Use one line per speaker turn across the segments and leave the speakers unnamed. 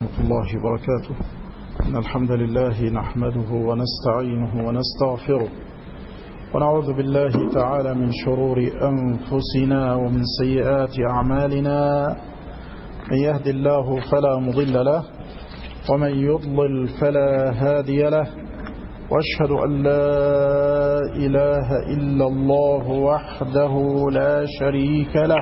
ورحمة الله وبركاته. إن الحمد لله نحمده ونستعينه ونستغفره ونعوذ بالله تعالى من شرور أنفسنا ومن سيئات أعمالنا. من يهد الله فلا مضل له ومن يضلل فلا هادي له، وأشهد أن لا إله إلا الله وحده لا شريك له،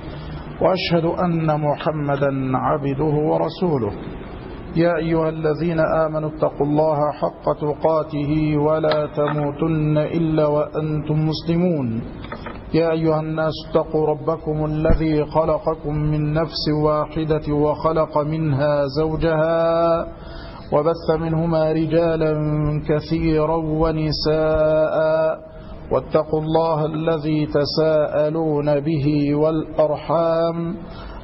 وأشهد أن محمدا عبده ورسوله. يا أيها الذين آمنوا اتقوا الله حق تقاته ولا تموتن إلا وأنتم مسلمون. يا أيها الناس اتقوا ربكم الذي خلقكم من نفس واحدة وخلق منها زوجها وبث منهما رجالا كثيرا ونساء، واتقوا الله الذي تساءلون به والأرحام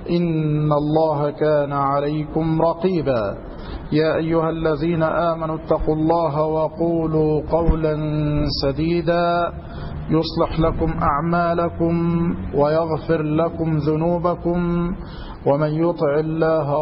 إن الله كان عليكم رقيبا. يا أيها الذين آمنوا اتقوا الله وقولوا قولا سديدا يصلح لكم أعمالكم ويغفر لكم ذنوبكم، ومن يطع الله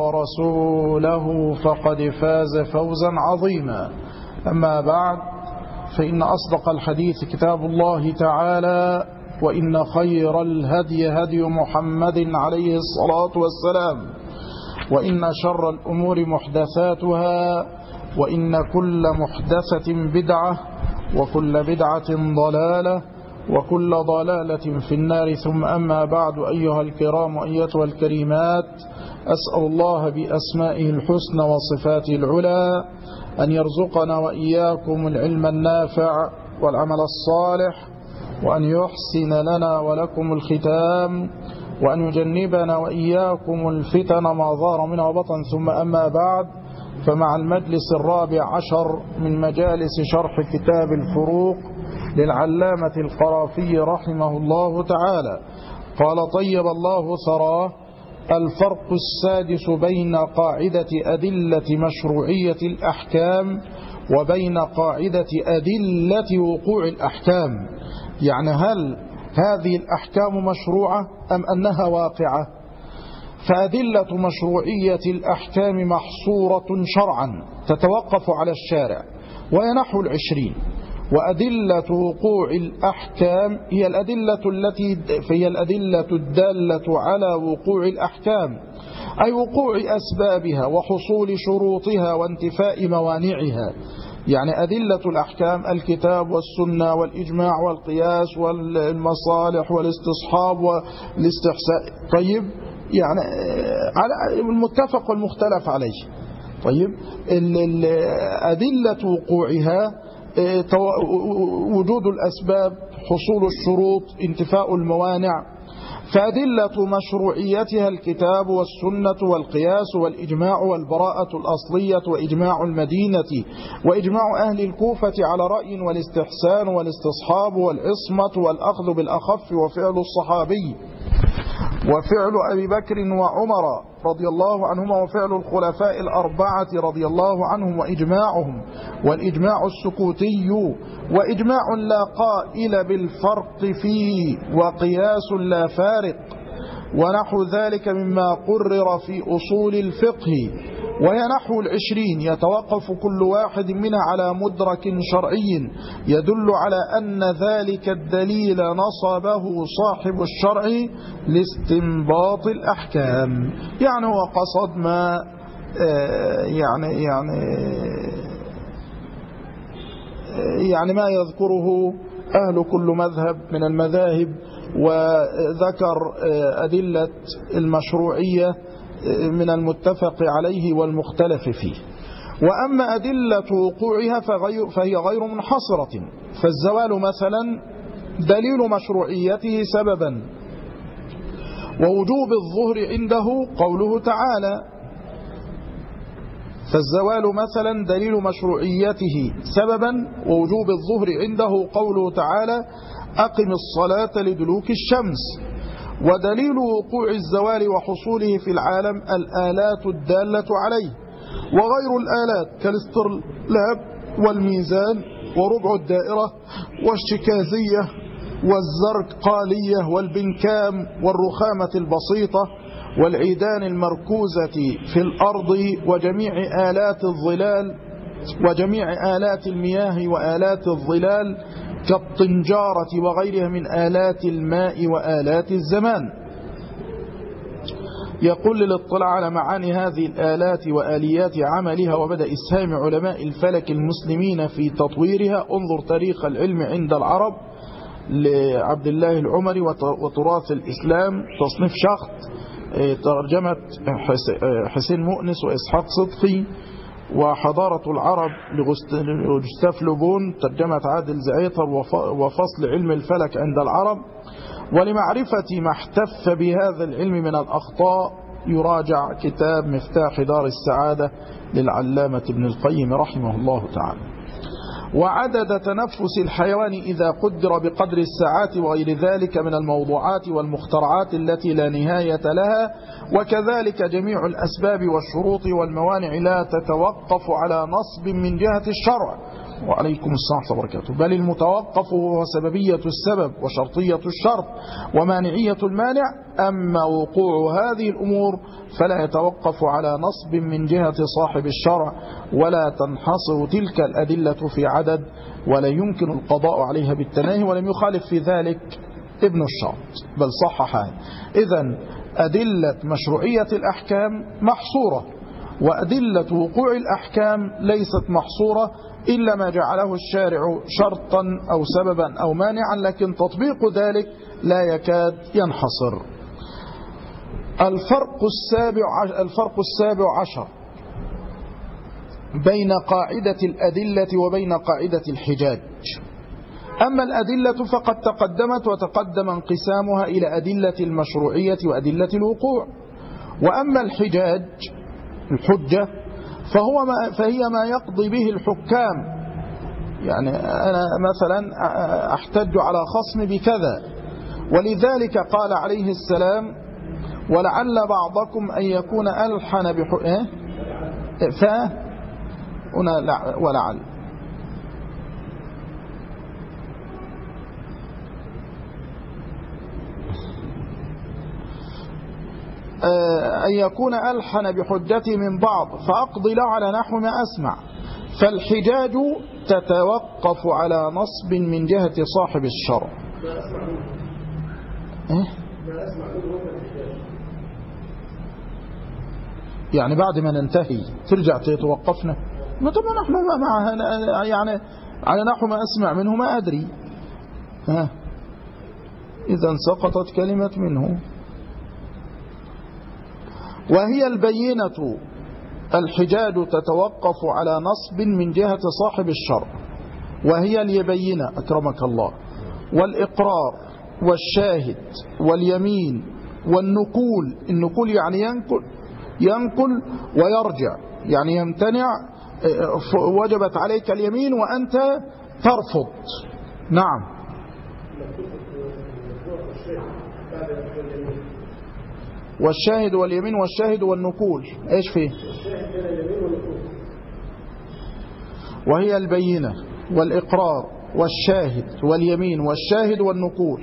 ورسوله فقد فاز فوزا عظيما. أما بعد، فإن أصدق الحديث كتاب الله تعالى، وإن خير الهدي هدي محمد عليه الصلاة والسلام، وإن شر الأمور محدثاتها، وإن كل محدثة بدعة، وكل بدعة ضلالة، وكل ضلالة في النار. ثم أما بعد، أيها الكرام وأيتها الكريمات، أسأل الله بأسمائه الحسنى وصفاته العلى أن يرزقنا وإياكم العلم النافع والعمل الصالح، وأن يحسن لنا ولكم الختام، وأن يجنبنا وإياكم الفتن ما ظهر منها وبطن. ثم أما بعد، فمع المجلس الرابع عشر من مجالس شرح كتاب الفروق للعلامة القرافي رحمه الله تعالى، قال طيب الله ثراه: الفرق السادس بين قاعدة أدلة مشروعية الأحكام وبين قاعدة أدلة وقوع الأحكام. يعني هل هذه الأحكام مشروعة أم أنها واقعة؟ فأدلة مشروعية الأحكام محصورة شرعا تتوقف على الشارع، وهي نحو 20. وأدلة وقوع الأحكام هي الأدلة الدالة على وقوع الأحكام، أي وقوع أسبابها وحصول شروطها وانتفاء موانعها. يعني أدلة الأحكام الكتاب والسنة والإجماع والقياس والمصالح والاستصحاب والاستحسان. طيب، يعني على المتفق والمختلف عليه. طيب، أدلة وقوعها وجود الأسباب، حصول الشروط، انتفاء الموانع. فأدلة مشروعيتها الكتاب والسنة والقياس والإجماع والبراءة الأصلية وإجماع المدينة وإجماع أهل الكوفة على رأي والاستحسان والاستصحاب والعصمة والأخذ بالأخف وفعل الصحابي وفعل أبي بكر وعمر رضي الله عنهما وفعل الخلفاء الأربعة رضي الله عنهم وإجماعهم، والإجماع السكوتي وإجماع لا قائل بالفرق فيه وقياس لا فارق ونحو ذلك مما قرر في أصول الفقه. وهي نحو 20 يتوقف كل واحد منها على مدرك شرعي يدل على أن ذلك الدليل نصبه صاحب الشرع لاستنباط الأحكام. يعني هو قصد ما يعني ما يذكره أهل كل مذهب من المذاهب، وذكر أدلة المشروعية من المتفق عليه والمختلف فيه. وأما أدلة وقوعها فهي غير منحصرة. فالزوال مثلا دليل مشروعيته سببا، ووجوب الظهر عنده قوله تعالى. فالزوال مثلا دليل مشروعيته سببا، ووجوب الظهر عنده قوله تعالى: أقم الصلاة لدلوك الشمس. ودليل وقوع الزوال وحصوله في العالم الآلات الدالة عليه، وغير الآلات كالاسترلاب والميزان وربع الدائرة والشكازية والزرقالية والبنكام والرخامة البسيطة والعيدان المركوزة في الأرض وجميع آلات الظلال وجميع آلات المياه وآلات الظلال كالطنجارة وغيرها من آلات الماء وآلات الزمان. يقول للاطلاع على معاني هذه الآلات وآليات عملها وبدأ إسهام علماء الفلك المسلمين في تطويرها، انظر تاريخ العلم عند العرب لعبد الله العمري وتراث الإسلام تصنيف شخط، ترجمة حسين مؤنس وإسحاق صدقي، وحضارة العرب لجوستاف لوبون ترجمة عادل زعيطر، وفصل علم الفلك عند العرب. ولمعرفة ما احتف بهذا العلم من الأخطاء يراجع كتاب مفتاح دار السعادة للعلامة ابن القيم رحمه الله تعالى. وعدد تنفس الحيوان إذا قدر بقدر الساعات وغير ذلك من الموضوعات والمخترعات التي لا نهاية لها، وكذلك جميع الأسباب والشروط والموانع لا تتوقف على نصب من جهة الشرع، وعليكم السلام وبركاته، بل المتوقف هو سببية السبب وشرطية الشرط ومانعية المانع. أما وقوع هذه الأمور فلا يتوقف على نصب من جهة صاحب الشرع، ولا تنحصر تلك الأدلة في عدد، ولا يمكن القضاء عليها بالتناهي، ولم يخالف في ذلك ابن الشاط بل صححها. إذن أدلة مشروعية الأحكام محصورة، وأدلة وقوع الأحكام ليست محصورة إلا ما جعله الشارع شرطا أو سببا أو مانعا، لكن تطبيق ذلك لا يكاد ينحصر. الفرق السابع عشر بين قاعدة الأدلة وبين قاعدة الحجاج. أما الأدلة فقد تقدمت وتقدم انقسامها إلى أدلة المشروعية وأدلة الوقوع. وأما الحجاج الحجة فهي ما يقضي به الحكام، يعني أنا مثلا أحتج على خصم بكذا، ولذلك قال عليه السلام: ولعل بعضكم أن يكون ألحن ولعل أن يكون ألحن بحجتي من بعض فأقضي له على نحو ما أسمع. فالحجاج تتوقف على نصب من جهة صاحب الشرع. يعني بعد ما ننتهي ترجع تتوقفنا؟ طبعا نحن معها يعني على نحو ما أسمع منه ما أدري. إذا سقطت كلمة منه. وهي البينة الحجاج تتوقف على نصب من جهة صاحب الشرع، وهي اليبينة أكرمك الله، والإقرار والشاهد واليمين والنقول. النقول يعني ينقل ويرجع، يعني يمتنع، وجبت عليك اليمين وأنت ترفض. نعم. والشاهد واليمين والشاهد والنقول ايش فيه؟ وهي البينة والإقرار والشاهد واليمين والشاهد والنقول.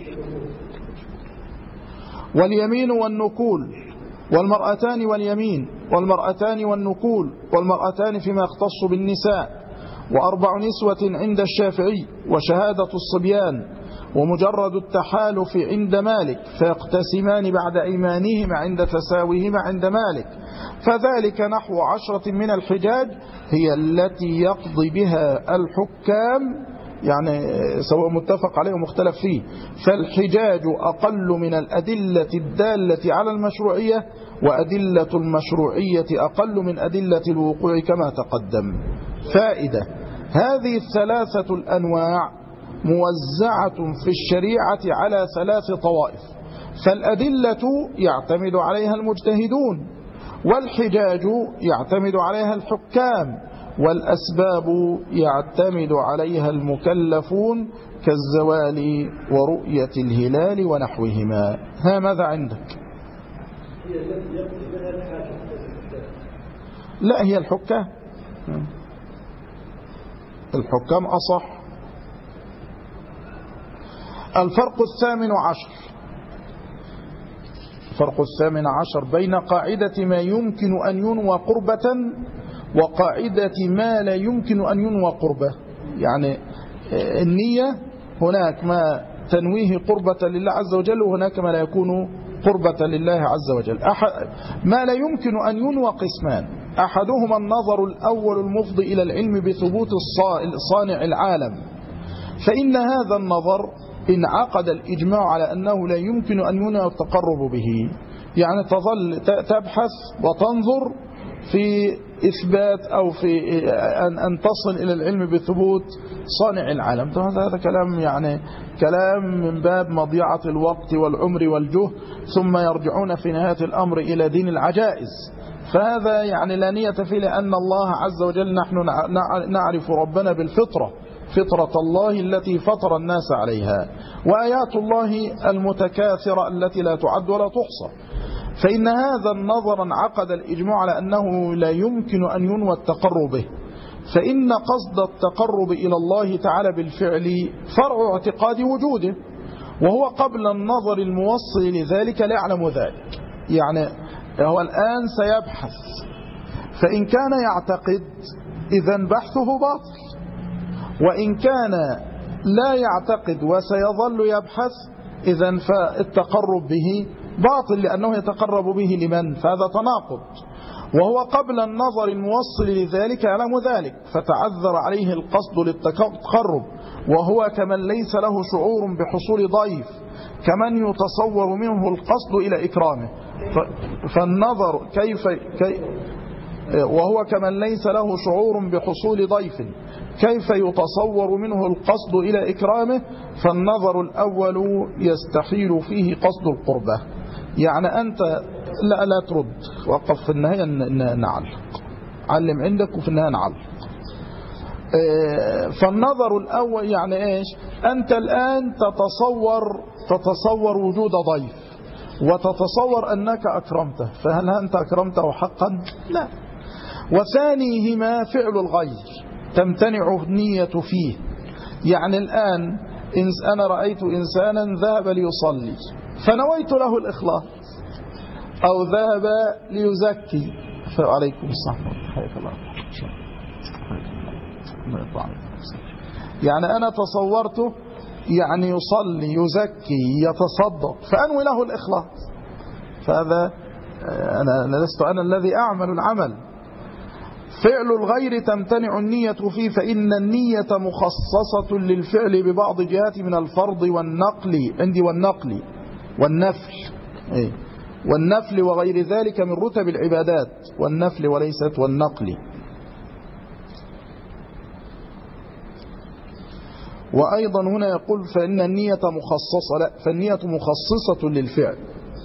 واليمين والنقول والمرأتان واليمين والمرأتان والنقول والمرأتان فيما يختص بالنساء، وأربع نسوة عند الشافعي، وشهادة الصبيان، ومجرد التحالف عند مالك، فيقتسمان بعد أيمانهما عند تساويهما عند مالك. فذلك نحو 10 من الحجاج هي التي يقضي بها الحكام، يعني سواء متفق عليه ومختلف فيه. فالحجاج أقل من الأدلة الدالة على المشروعية، وأدلة المشروعية أقل من أدلة الوقوع كما تقدم. فائدة: هذه الثلاثة الأنواع موزعة في الشريعة على 3 طوائف، فالأدلة يعتمد عليها المجتهدون، والحجاج يعتمد عليها الحكام، والأسباب يعتمد عليها المكلفون كالزوال ورؤية الهلال ونحوهما. ماذا عندك؟ لا، هي الحكام أصح. الفرق 18 الفرق 18 بين قاعدة ما يمكن أن ينوى قربة وقاعدة ما لا يمكن أن ينوى قربة. يعني النية هناك ما تنويه قربة لله عز وجل، وهناك ما لا يكون قربة لله عز وجل. ما لا يمكن أن ينوى قسمان: أحدهما النظر الأول المفضي إلى العلم بثبوت صانع العالم، فإن هذا النظر انعقد الإجماع على أنه لا يمكن أن ينوى التقرب به. يعني تظل تبحث وتنظر في إثبات أو في أن تصل إلى العلم بثبوت صانع العالم. هذا كلام يعني كلام من باب مضيعة الوقت والعمر والجهد، ثم يرجعون في نهاية الأمر إلى دين العجائز. فهذا يعني لا نية فيه، لأن الله عز وجل نحن نعرف ربنا بالفطرة، فطرة الله التي فطر الناس عليها، وآيات الله المتكاثرة التي لا تعد ولا تحصى. فإن هذا النظر انعقد الإجماع على أنه لا يمكن أن ينوى التقرب به، فإن قصد التقرب إلى الله تعالى بالفعل فرع اعتقاد وجوده، وهو قبل النظر الموصل لذلك لا يعلم ذلك. يعني هو الآن سيبحث، فإن كان يعتقد إذن بحثه باطل، وإن كان لا يعتقد وسيظل يبحث إذن فالتقرب به باطل، لأنه يتقرب به لمن؟ فهذا تناقض، وهو قبل النظر الموصل لذلك يعلم ذلك، فتعذر عليه القصد للتقرب، وهو كمن ليس له شعور بحصول ضيف، كمن يتصور منه القصد إلى إكرامه. فالنظر وهو كمن ليس له شعور بحصول ضيف كيف يتصور منه القصد إلى إكرامه، فالنظر الأول يستحيل فيه قصد القربة. يعني أنت لا ترد، وقف في النهاية نعلق، علم عندك وفي النهاية نعلق. فالنظر الأول يعني إيش؟ أنت الآن تتصور وجود ضيف، وتتصور أنك أكرمته، فهل أنت أكرمته حقا؟ لا. وثانيهما فعل الغير تمتنع النية فيه. يعني الآن أنا رأيت إنسانا ذهب ليصلي فنويت له الإخلاص، أو ذهب ليزكي، فعليكم الصحة حياك الله. يعني أنا تصورته يعني يصلي يزكي يتصدق فأنوي له الإخلاص، فهذا أنا لست أنا الذي أعمل العمل. فعل الغير تمتنع النية فيه، فإن النية مخصصة للفعل ببعض جهات من الفرض والنقل عندي والنفل وغير ذلك من رتب العبادات، والنفل وليست والنقل. وأيضا هنا يقول فإن النية مخصصة، لا، فالنية مخصصة للفعل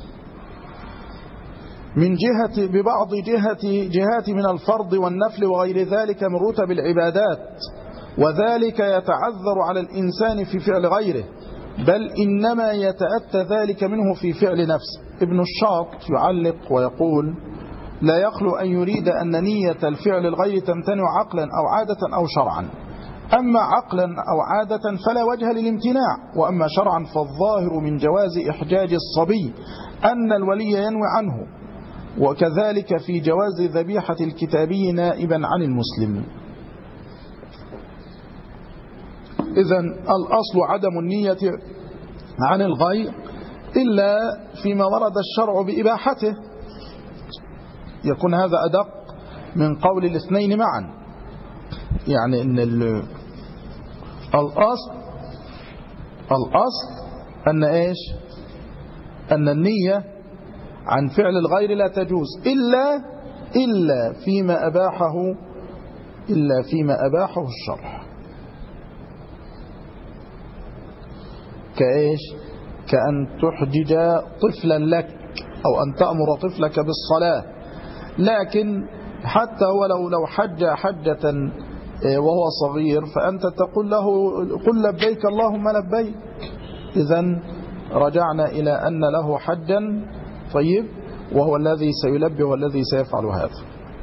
من جهة ببعض جهات من الفرض والنفل وغير ذلك من رتب العبادات، وذلك يتعذر على الإنسان في فعل غيره، بل إنما يتأتى ذلك منه في فعل نفسه. ابن الشاط يعلق ويقول لا يخلو أن يريد أن نية الفعل الغير تمتنع عقلا أو عادة أو شرعا، أما عقلا أو عادة فلا وجه للامتناع، وأما شرعا فالظاهر من جواز إحجاج الصبي أن الولي ينوي عنه، وكذلك في جواز ذبيحة الكتابي نائبا عن المسلم. إذن الأصل عدم النية عن الغير إلا فيما ورد الشرع بإباحته، يكون هذا أدق من قول الاثنين معا. يعني إن الأصل أن إيش؟ أن النية عن فعل الغير لا تجوز إلا فيما أباحه الشرع. كإيش؟ كأن تحجج طفلا لك، أو أن تأمر طفلك بالصلاة، لكن حتى ولو حج حجة وهو صغير فأنت تقول له قل لبيك اللهم لبيك. إذن رجعنا إلى أن له حجا طيب، وهو الذي سيلبي والذي سيفعل هذا،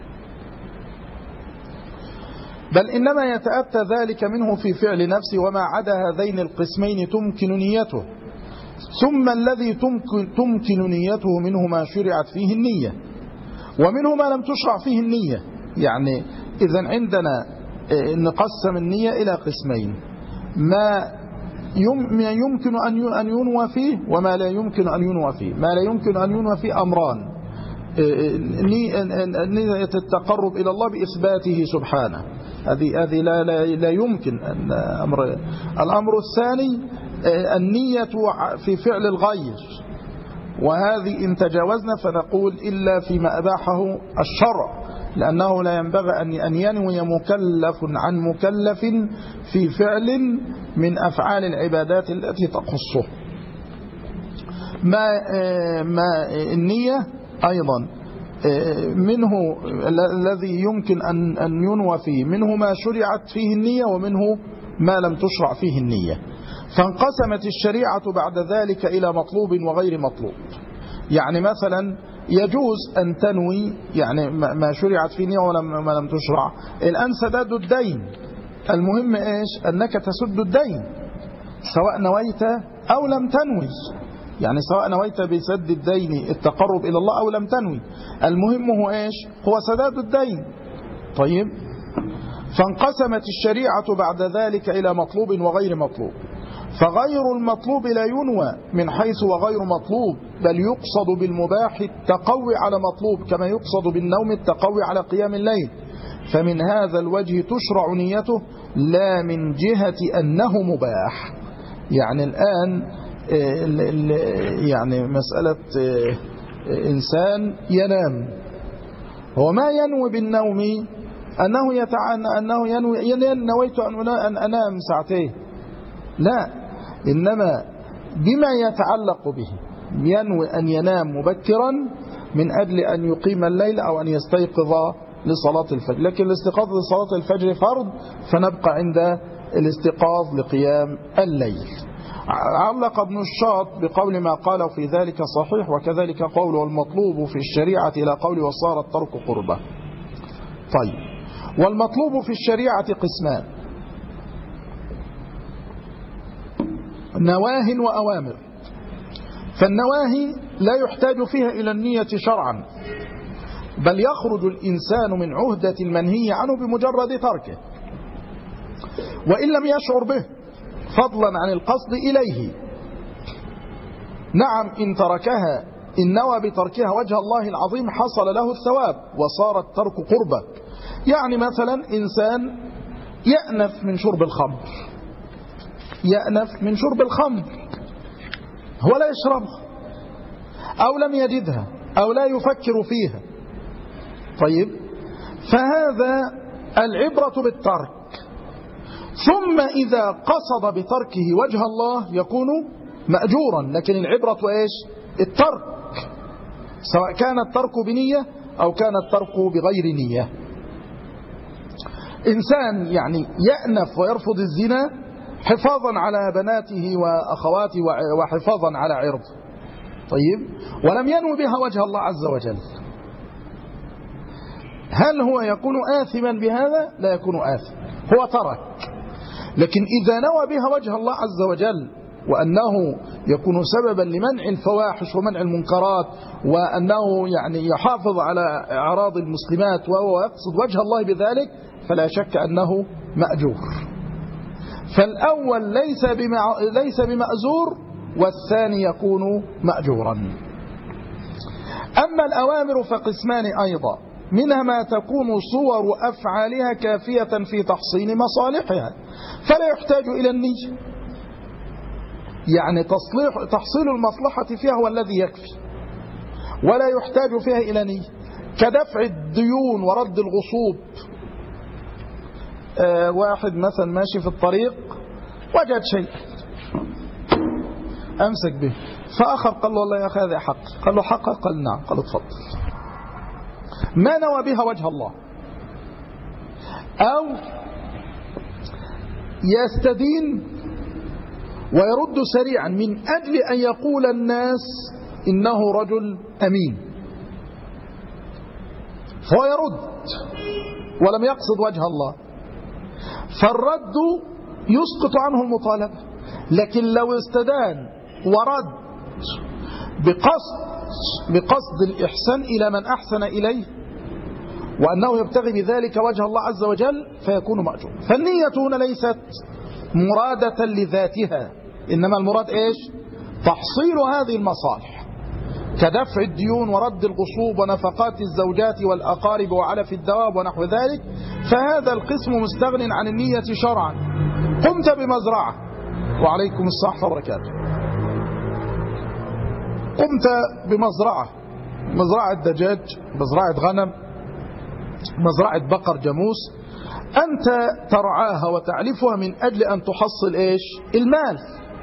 بل إنما يتأتى ذلك منه في فعل نفسه، وما عدا هذين القسمين تمكن نيته، ثم الذي تمكن نيته منه ما شرعت فيه النية، ومنه ما لم تشرع فيه النية. يعني إذن عندنا نقسم النية إلى قسمين: ما يمكن أن ينوى فيه وما لا يمكن أن ينوى فيه. ما لا يمكن أن ينوى فيه أمران: نية التقرب إلى الله بإثباته سبحانه، هذه لا يمكن الأمر الثاني النية في فعل الغير، وهذه إن تجاوزنا فنقول إلا فيما أباحه الشرع، لأنه لا ينبغي أن ينوي مكلف عن مكلف في فعل من أفعال العبادات التي تخصه. ما النية أيضا منه الذي يمكن أن ينوى فيه، منه ما شرعت فيه النية ومنه ما لم تشرع فيه النية. فانقسمت الشريعة بعد ذلك إلى مطلوب وغير مطلوب. يعني مثلا يجوز أن تنوي يعني ما شرعت فيه النية وما لم تشرع. الآن سداد الدين، المهم إيش؟ أنك تسد الدين سواء نويت أو لم تنوي، يعني سواء نويت بسد الدين التقرب إلى الله أو لم تنوي، المهم هو إيش؟ هو سداد الدين. طيب، فانقسمت الشريعة بعد ذلك إلى مطلوب وغير مطلوب. فغير المطلوب لا ينوى من حيث وغير مطلوب، بل يقصد بالمباح التقوي على مطلوب، كما يقصد بالنوم التقوي على قيام الليل. فمن هذا الوجه تشرع نيته لا من جهة أنه مباح. يعني الآن يعني مسألة إنسان ينام، هو ما ينوي بالنوم أنه ينوي نويت أن أنام ساعتين، لا، إنما بما يتعلق به، ينوي أن ينام مبكرا من أجل أن يقيم الليل أو أن يستيقظ لصلاة الفجر. لكن الاستيقاظ لصلاة الفجر فرض، فنبقى عند الاستيقاظ لقيام الليل. علق ابن الشاط بقول ما قال في ذلك صحيح، وكذلك قول والمطلوب في الشريعة إلى قول وصار الترك قربة. طيب، والمطلوب في الشريعة قسمان: نواه وأوامر. فالنواهي لا يحتاج فيها إلى النية شرعا، بل يخرج الإنسان من عهدة المنهي عنه بمجرد تركه وإن لم يشعر به، فضلا عن القصد إليه. نعم، إن تركها، إن نوى بتركها وجه الله العظيم حصل له الثواب وصار الترك قربة. يعني مثلا إنسان يأنف من شرب الخمر، يأنف من شرب الخمر، هو لا يشربها أو لم يجدها أو لا يفكر فيها. طيب، فهذا العبرة بالترك. ثم إذا قصد بتركه وجه الله يكون مأجورا، لكن العبرة إيش؟ الترك، سواء كان الترك بنية أو كان الترك بغير نية. إنسان يعني يأنف ويرفض الزنا حفاظا على بناته وأخواته وحفاظا على عرضه، طيب، ولم ينوي بها وجه الله عز وجل، هل هو يكون آثما بهذا؟ لا يكون آثم، هو ترك. لكن إذا نوى بها وجه الله عز وجل وأنه يكون سببا لمنع الفواحش ومنع المنكرات، وأنه يعني يحافظ على أعراض المسلمات وهو يقصد وجه الله بذلك، فلا شك أنه مأجور. فالأول ليس بمأزور، والثاني يكون مأجورا. أما الأوامر فقسمان أيضا: منها ما تكون صور أفعالها كافية في تحصيل مصالحها فلا يحتاج إلى النية، يعني تحصيل المصلحة فيها هو الذي يكفي ولا يحتاج فيها إلى نية، كدفع الديون ورد الغصوب. واحد مثلا ماشي في الطريق وجد شيء أمسك به، فآخر قال له والله يا أخي هذا حق، قال له حق؟ قال نعم، قال اتفضل. ما نوى بها وجه الله، أو يستدين ويرد سريعا من أجل أن يقول الناس إنه رجل أمين، فهو يرد ولم يقصد وجه الله، فالرد يسقط عنه المطالبة. لكن لو استدان ورد بقصد الإحسان إلى من أحسن إليه، وأنه يبتغي بذلك وجه الله عز وجل، فيكون مأجور. فالنية هنا ليست مرادة لذاتها، إنما المراد إيش؟ تحصيل هذه المصالح كدفع الديون ورد الغصوب ونفقات الزوجات والأقارب وعلف الدواب ونحو ذلك. فهذا القسم مستغن عن النية شرعا. قمت بمزرعة، وعليكم الصحة وبركاته، قمت بمزرعة، مزرعة دجاج، مزرعة غنم، مزرعة بقر جاموس، أنت ترعاها وتعلفها من أجل أن تحصل إيش؟ المال،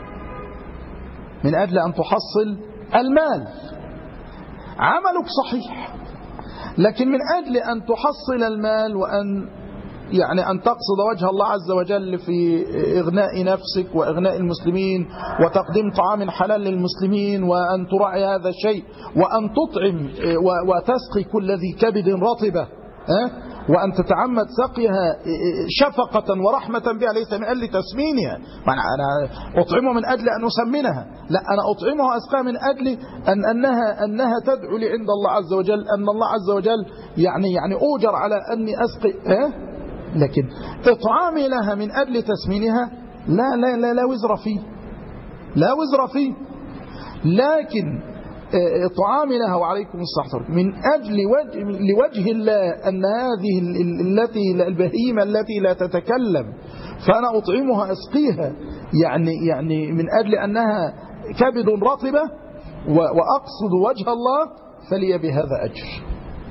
من أجل أن تحصل المال. عملك صحيح، لكن من أجل أن تحصل المال وأن أن تقصد وجه الله عز وجل في إغناء نفسك وإغناء المسلمين وتقديم طعام حلال للمسلمين، وأن تراعي هذا الشيء، وأن تطعم وتسقي كل ذي كبد رطبة، وأن تتعمد سقيها شفقة ورحمة بها، ليس من أجل تسمينها. أنا أطعمها من أجل أن أسمنها، لا، أنا أطعمها أسقيها من أجل أنها تدعو لي عند الله عز وجل، أن الله عز وجل يعني أوجر على أني أسقي. لكن إطعامي لها من أجل تسمينها لا لا لا لا وزر فيه، لا وزر فيه. لكن إطعامي لها، وعليكم الصحة، من أجل لوجه الله، أن هذه البهيمة التي لا تتكلم فأنا أطعمها أسقيها، يعني من أجل أنها كبد رطبة وأقصد وجه الله، فلي بهذا أجر.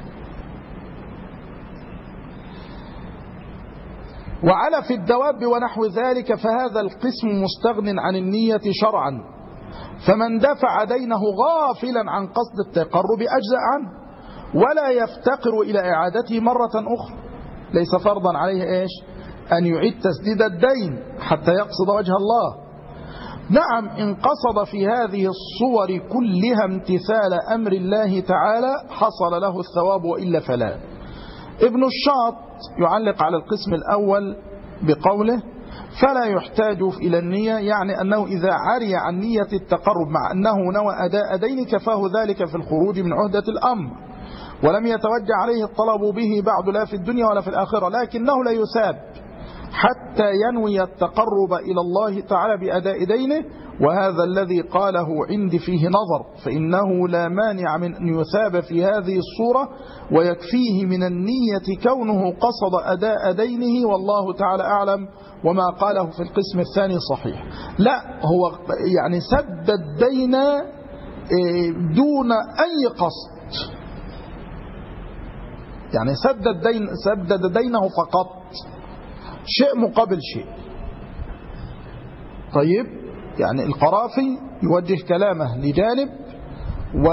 وعلف الدواب ونحو ذلك، فهذا القسم مستغن عن النية شرعا، فمن دفع دينه غافلا عن قصد التقرب أجزأ عنه، ولا يفتقر إلى إعادته مرة أخرى. ليس فرضا عليه إيش؟ أن يعيد تسديد الدين حتى يقصد وجه الله. نعم، إن قصد في هذه الصور كلها امتثال أمر الله تعالى حصل له الثواب، وإلا فلا. ابن الشاط يعلق على القسم الأول بقوله: فلا يحتاج إلى النية، يعني أنه إذا عري عن نية التقرب مع أنه نوى أداء دين كفاه ذلك في الخروج من عهدة الأمر، ولم يتوجه عليه الطلب به بعد لا في الدنيا ولا في الآخرة، لكنه لا يثاب حتى ينوي التقرب إلى الله تعالى بأداء دينه. وهذا الذي قاله عندي فيه نظر، فإنه لا مانع من أن يثاب في هذه الصورة، ويكفيه من النية كونه قصد أداء دينه، والله تعالى أعلم. وما قاله في القسم الثاني صحيح. لا، هو سد الدين دون أي قصد، سدد دينه فقط، شيء مقابل شيء. طيب، القرافي يوجه كلامه لجانب، و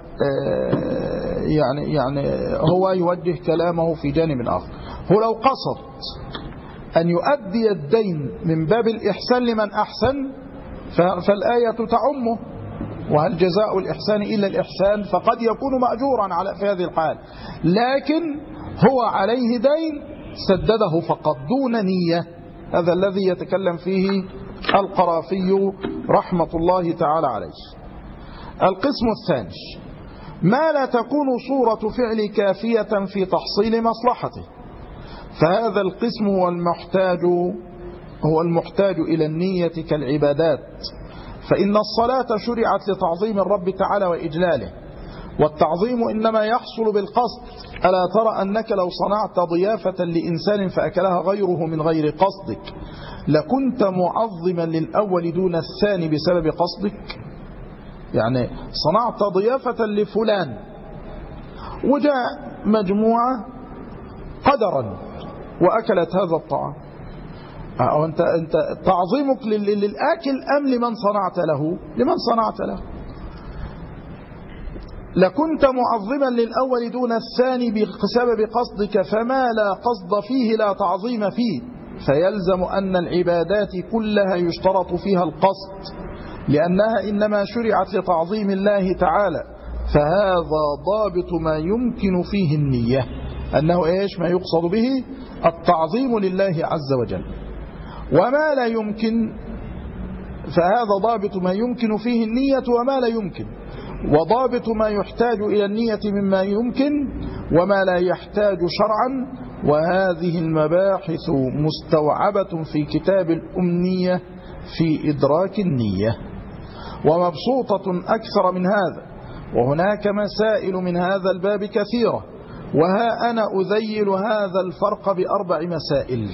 هو يوجه كلامه في جانب آخر. هو لو قصد أن يؤدي الدين من باب الإحسان لمن أحسن فالآية تعمه، وهل جزاء الإحسان إلا الإحسان، فقد يكون مأجورا في هذه الحال. لكن هو عليه دين سدده فقط دون نية، هذا الذي يتكلم فيه القرافي رحمة الله تعالى عليه. القسم الثاني: ما لا تكون صورة فعل كافية في تحصيل مصلحته، فهذا القسم هو المحتاج إلى النية كالعبادات، فإن الصلاة شرعت لتعظيم الرب تعالى وإجلاله، والتعظيم إنما يحصل بالقصد. ألا ترى أنك لو صنعت ضيافة لإنسان فأكلها غيره من غير قصدك لكنت معظما للأول دون الثاني بسبب قصدك؟ صنعت ضيافة لفلان وجاء مجموعة قدرا وأكلت هذا الطعام، أنت تعظيمك للآكل أم لمن صنعت له؟ لمن صنعت له. لكنت معظما للأول دون الثاني بسبب قصدك، فما لا قصد فيه لا تعظيم فيه، فيلزم أن العبادات كلها يشترط فيها القصد، لأنها إنما شرعت لتعظيم الله تعالى. فهذا ضابط ما يمكن فيه النية، أنه إيش؟ ما يقصد به التعظيم لله عز وجل. وما لا يمكن فهذا ضابط ما يمكن فيه النية وما لا يمكن، وضابط ما يحتاج إلى النية مما يمكن وما لا يحتاج شرعا. وهذه المباحث مستوعبة في كتاب الأمنية في إدراك النية، ومبسوطة أكثر من هذا، وهناك مسائل من هذا الباب كثيرة. وها أنا أذيل هذا الفرق بأربع مسائل،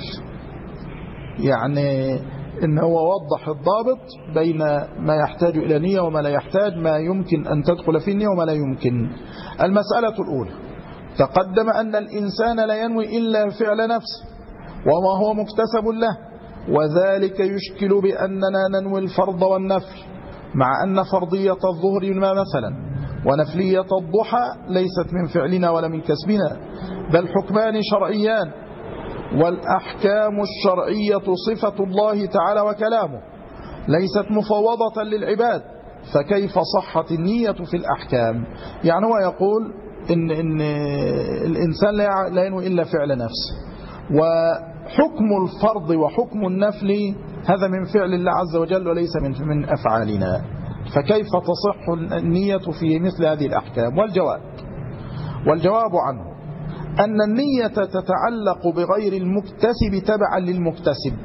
يعني إن هو وضح الضابط بين ما يحتاج إلى نية وما لا يحتاج، ما يمكن أن تدخل في النية وما لا يمكن. المسألة الأولى، تقدم أن الإنسان لا ينوي إلا فعل نفسه وما هو مكتسب له، وذلك يشكل بأننا ننوي الفرض والنفل، مع أن فرضية الظهر مثلا ونفلية الضحى ليست من فعلنا ولا من كسبنا، بل حكمان شرعيان، والأحكام الشرعية صفة الله تعالى وكلامه، ليست مفوضة للعباد، فكيف صحت النية في الأحكام؟ يعني هو يقول إن الإنسان لا ينوي إلا فعل نفسه، وحكم الفرض وحكم النفل هذا من فعل الله عز وجل وليس من أفعالنا، فكيف تصح النية في مثل هذه الأحكام؟ والجواب عنه أن النية تتعلق بغير المكتسب تبعا للمكتسب،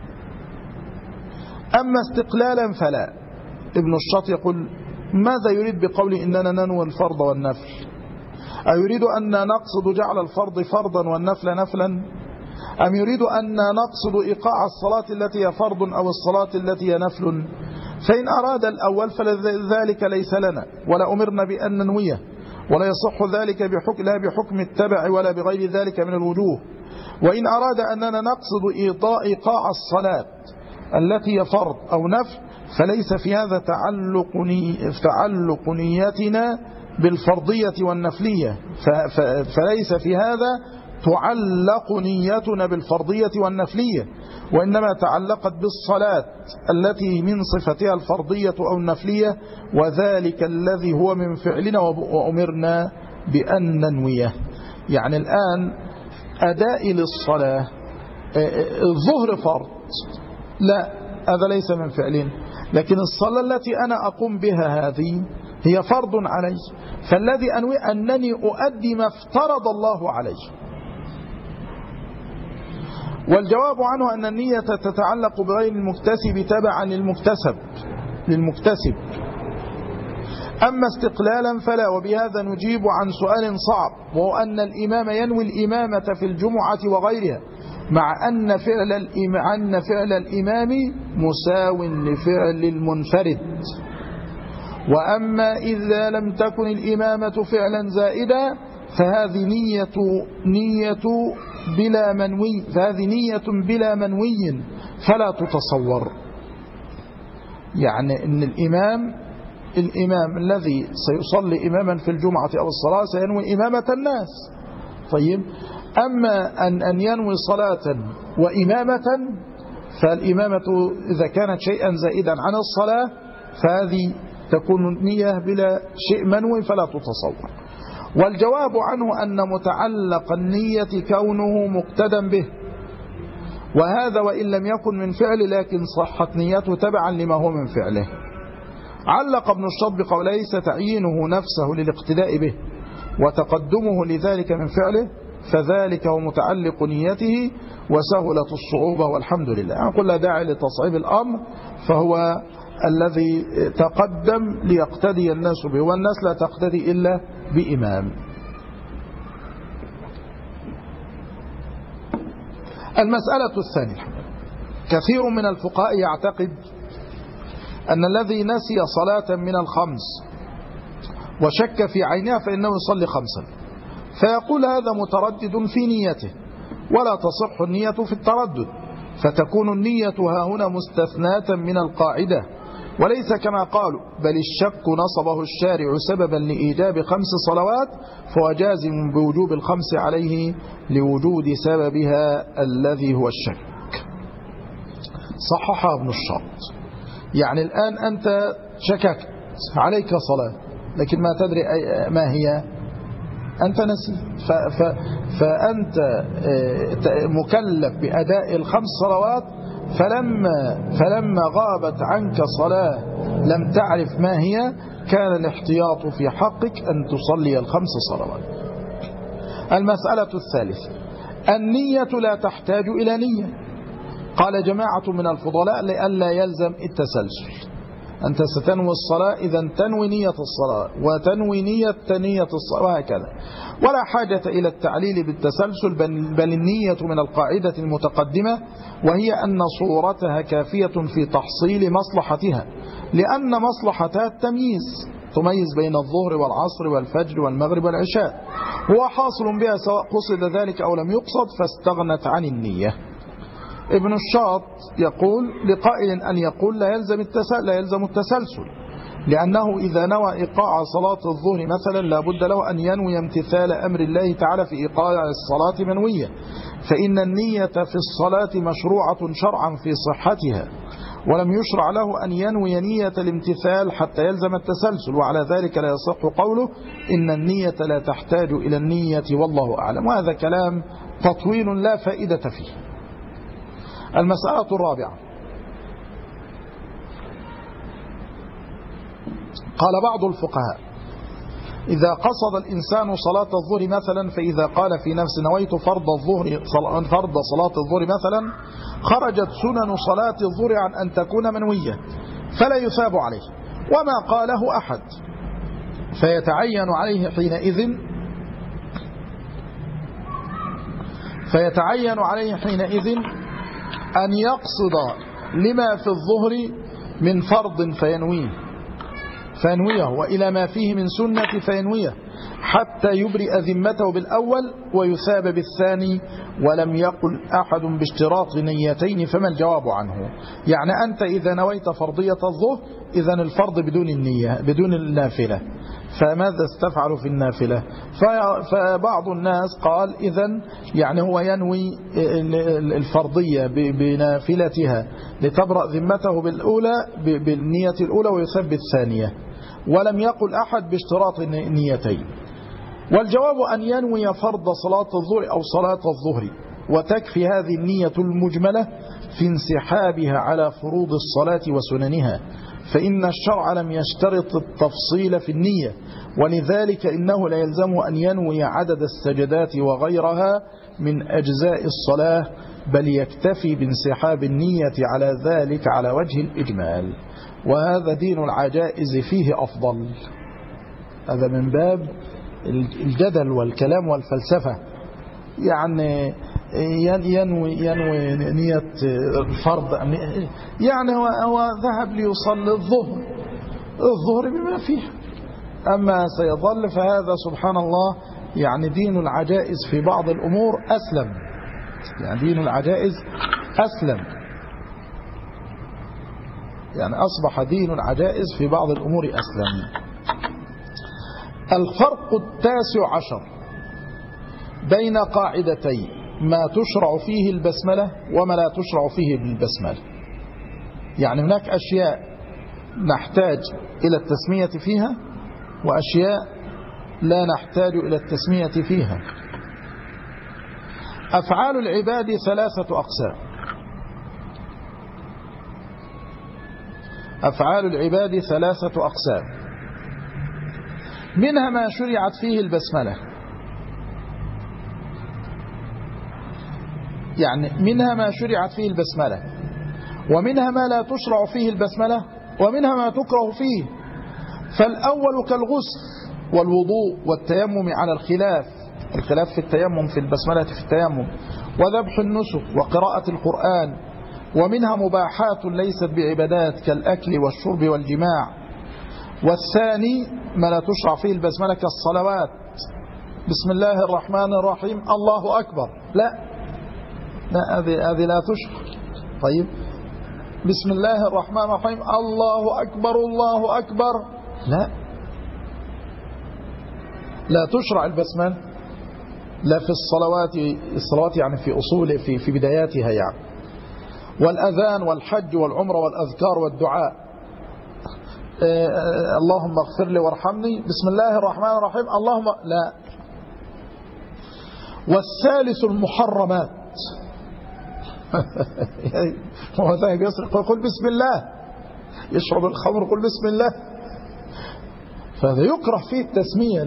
أما استقلالا فلا. ابن الشاط يقول: ماذا يريد بقول إننا ننوي الفرض والنفل؟ أيريد أن نقصد جعل الفرض فرضا والنفل نفلا، أم يريد أن نقصد إيقاع الصلاة التي هي فرض أو الصلاة التي هي نفل؟ فإن أراد الأول فذلك ليس لنا ولا أمرنا بأن ننويه، ولا يصح ذلك لا بحكم التبع ولا بغير ذلك من الوجوه. وإن أراد أننا نقصد إيقاع الصلاة التي هي فرض أو نفل فليس في هذا تعلق نيتنا بالفرضية والنفلية، فليس في هذا تعلق نيتنا بالفرضية والنفلية، وإنما تعلقت بالصلاة التي من صفتها الفرضية أو النفلية، وذلك الذي هو من فعلنا وأمرنا بأن ننويه. يعني الآن أداء للصلاة الظهر فرض، لا هذا ليس من فعلنا، لكن الصلاة التي أنا أقوم بها هذه هي فرض علي، فالذي أنوي أنني أؤدي ما افترض الله علي. والجواب عنه أن النية تتعلق بغير المكتسب تبعا للمكتسب، أما استقلالا فلا. وبهذا نجيب عن سؤال صعب، وهو أن الإمام ينوي الإمامة في الجمعة وغيرها، مع أن فعل الإمام مساو لفعل المنفرد. وأما إذا لم تكن الإمامة فعلا زائدا فهذه نية بلا منوي فلا تتصور. يعني أن الإمام الذي سيصلي إماما في الجمعة أو الصلاة سينوي إمامة الناس، طيب. أما أن ينوي صلاة وإمامة، فالإمامة إذا كانت شيئا زائدا عن الصلاة فهذه تكون نية بلا شيء منوي فلا تتصور. والجواب عنه أن متعلق النية كونه مقتدى به، وهذا وإن لم يكن من فعل لكن صحت نيته تبعا لما هو من فعله. علق ابن الشاط بقوله: ليس تعيينه نفسه للاقتداء به وتقدمه لذلك من فعله، فذلك هو متعلق نيته وسهلة الصعوبة، والحمد لله. أقول لا داعي لتصعيب الأمر، فهو الذي تقدم ليقتدي الناس به، والناس لا تقتدي إلا بإمام. المسألة الثانية، كثير من الفقهاء يعتقد أن الذي نسي صلاة من الخمس وشك في عينها فإنه يصلي خمسا، فيقول هذا متردد في نيته ولا تصح النية في التردد، فتكون النية ها هنا مستثناة من القاعدة، وليس كما قالوا بل الشك نصبه الشارع سببا لإيجاب 5 صلوات فهو جازم بوجوب ال5 عليه لوجود سببها الذي هو الشك. صححها ابن الشاط. يعني الآن أنت شككت عليك صلاة لكن ما تدري ما هي، أنت نسيت، فأنت مكلف بأداء ال5 صلوات فلما غابت عنك صلاة لم تعرف ما هي كان الاحتياط في حقك أن تصلي الخمس صلوات. المسألة الثالثة: النية لا تحتاج إلى نية. قال جماعة من الفضلاء لئلا يلزم التسلسل. أنت ستنوي الصلاة إذا تنوي نية الصلاة وتنوي نية الصلاة وهكذا، ولا حاجة إلى التعليل بالتسلسل، بل النية من القاعدة المتقدمة، وهي أن صورتها كافية في تحصيل مصلحتها، لأن مصلحتها التمييز، تميز بين الظهر والعصر والفجر والمغرب والعشاء، هو حاصل بها سواء قصد ذلك أو لم يقصد، فاستغنت عن النية. ابن الشاط يقول: لقائل أن يقول لا يلزم التسلسل، لأنه إذا نوى إيقاع صلاة الظهر مثلا لا بد له أن ينوي امتثال أمر الله تعالى في إيقاع الصلاة منوية، فإن النية في الصلاة مشروعة شرعا في صحتها، ولم يشرع له أن ينوي نية الامتثال حتى يلزم التسلسل، وعلى ذلك لا يصح قوله إن النية لا تحتاج إلى النية والله أعلم. وهذا كلام تطويل لا فائدة فيه. المسألة الرابعة: قال بعض الفقهاء: إذا قصد الإنسان صلاة الظهر مثلا، فإذا قال في نفس نويت فرض صلاة الظهر مثلا، خرجت سنن صلاة الظهر عن أن تكون منوية، فلا يثاب عليه، وما قاله أحد، فيتعين عليه حينئذ أن يقصد لما في الظهر من فرض فينويه، وإلى ما فيه من سنة فينويه، حتى يبرئ ذمته بالأول ويثاب بالثاني، ولم يقل أحد باشتراط نيتين، فما الجواب عنه؟ يعني أنت إذا نويت فرضية الظهر إذن الفرض بدون النية بدون النافلة، فماذا استفعل في النافلة؟ فبعض الناس قال إذن يعني هو ينوي الفرضية بنافلتها لتبرأ ذمته بالنية الأولى ويثاب الثانية، ولم يقل أحد باشتراط النيتين. والجواب أن ينوي فرض صلاة الظهر أو صلاة الظهر، وتكفي هذه النية المجملة في انسحابها على فروض الصلاة وسننها، فإن الشرع لم يشترط التفصيل في النية، ولذلك إنه لا يلزم أن ينوي عدد السجدات وغيرها من أجزاء الصلاة، بل يكتفي بانسحاب النية على ذلك على وجه الإجمال. وهذا دين العجائز فيه أفضل. هذا من باب الجدل والكلام والفلسفة، يعني ينوي نية الفرض، يعني هو ذهب ليصلي الظهر بما فيه، أما سيظل فهذا سبحان الله يعني دين العجائز في بعض الأمور أسلم، يعني دين العجائز أسلم، يعني أصبح دين العجائز في بعض الأمور أسلم. الفرق 19 بين قاعدتين: ما تشرع فيه البسملة وما لا تشرع فيه بالبسملة. يعني هناك أشياء نحتاج إلى التسمية فيها، وأشياء لا نحتاج إلى التسمية فيها. أفعال العباد 3 أقسام. أفعال العباد 3 أقسام، منها ما شرعت فيه البسملة، يعني منها ما شرعت فيه البسملة، ومنها ما لا تشرع فيه البسملة، ومنها ما تكره فيه. فالأول كالغسل والوضوء والتيمم على الخلاف في التيمم في البسملة في التيمم، وذبح النسك وقراءة القرآن. ومنها مباحات ليست بعبادات كالأكل والشرب والجماع. والثاني ما لا تشرع فيه البسملة كالصلوات، بسم الله الرحمن الرحيم الله أكبر، لا هذه لا تشرع. طيب بسم الله الرحمن الرحيم الله أكبر، لا تشرع البسملة لا في الصلوات يعني في أصول في بداياتها يعني. والأذان والحج والعمرة والأذكار والدعاء، اللهم اغفر لي وارحمني، بسم الله الرحمن الرحيم اللهم، لا. والثالث المحرمات، هو ذاهب يسرق يقول بسم الله، يشرب الخمر يقول بسم الله. فهذا يكره فيه التسمية،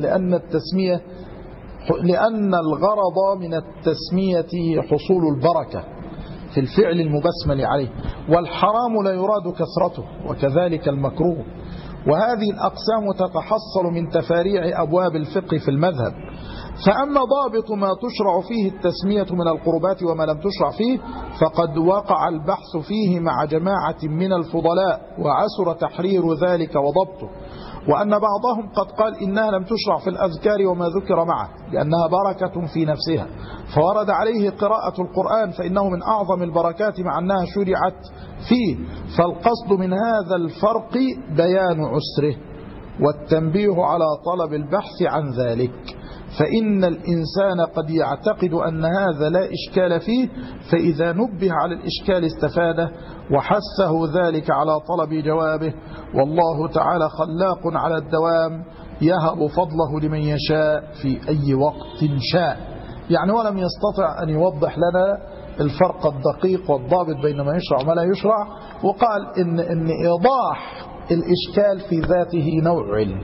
لأن الغرض من التسمية حصول البركة في الفعل المبسمل عليه، والحرام لا يراد كثرته، وكذلك المكروه. وهذه الأقسام تتحصل من تفاريع أبواب الفقه في المذهب. فأما ضابط ما تشرع فيه التسمية من القربات وما لم تشرع فيه، فقد وقع البحث فيه مع جماعة من الفضلاء، وعسر تحرير ذلك وضبطه. وأن بعضهم قد قال إنها لم تشرع في الأذكار وما ذكر معه، لأنها بركة في نفسها، فورد عليه قراءة القرآن فإنه من أعظم البركات مع أنها شرعت فيه. فالقصد من هذا الفرق بيان عسره والتنبيه على طلب البحث عن ذلك، فإن الإنسان قد يعتقد أن هذا لا إشكال فيه، فإذا نبه على الإشكال استفاده وحثه ذلك على طلب جوابه. والله تعالى خلاق على الدوام، يهب فضله لمن يشاء في أي وقت شاء. يعني ولم يستطع أن يوضح لنا الفرق الدقيق والضابط بين ما يشرع وما لا يشرع، وقال إن إيضاح الإشكال في ذاته نوع علم.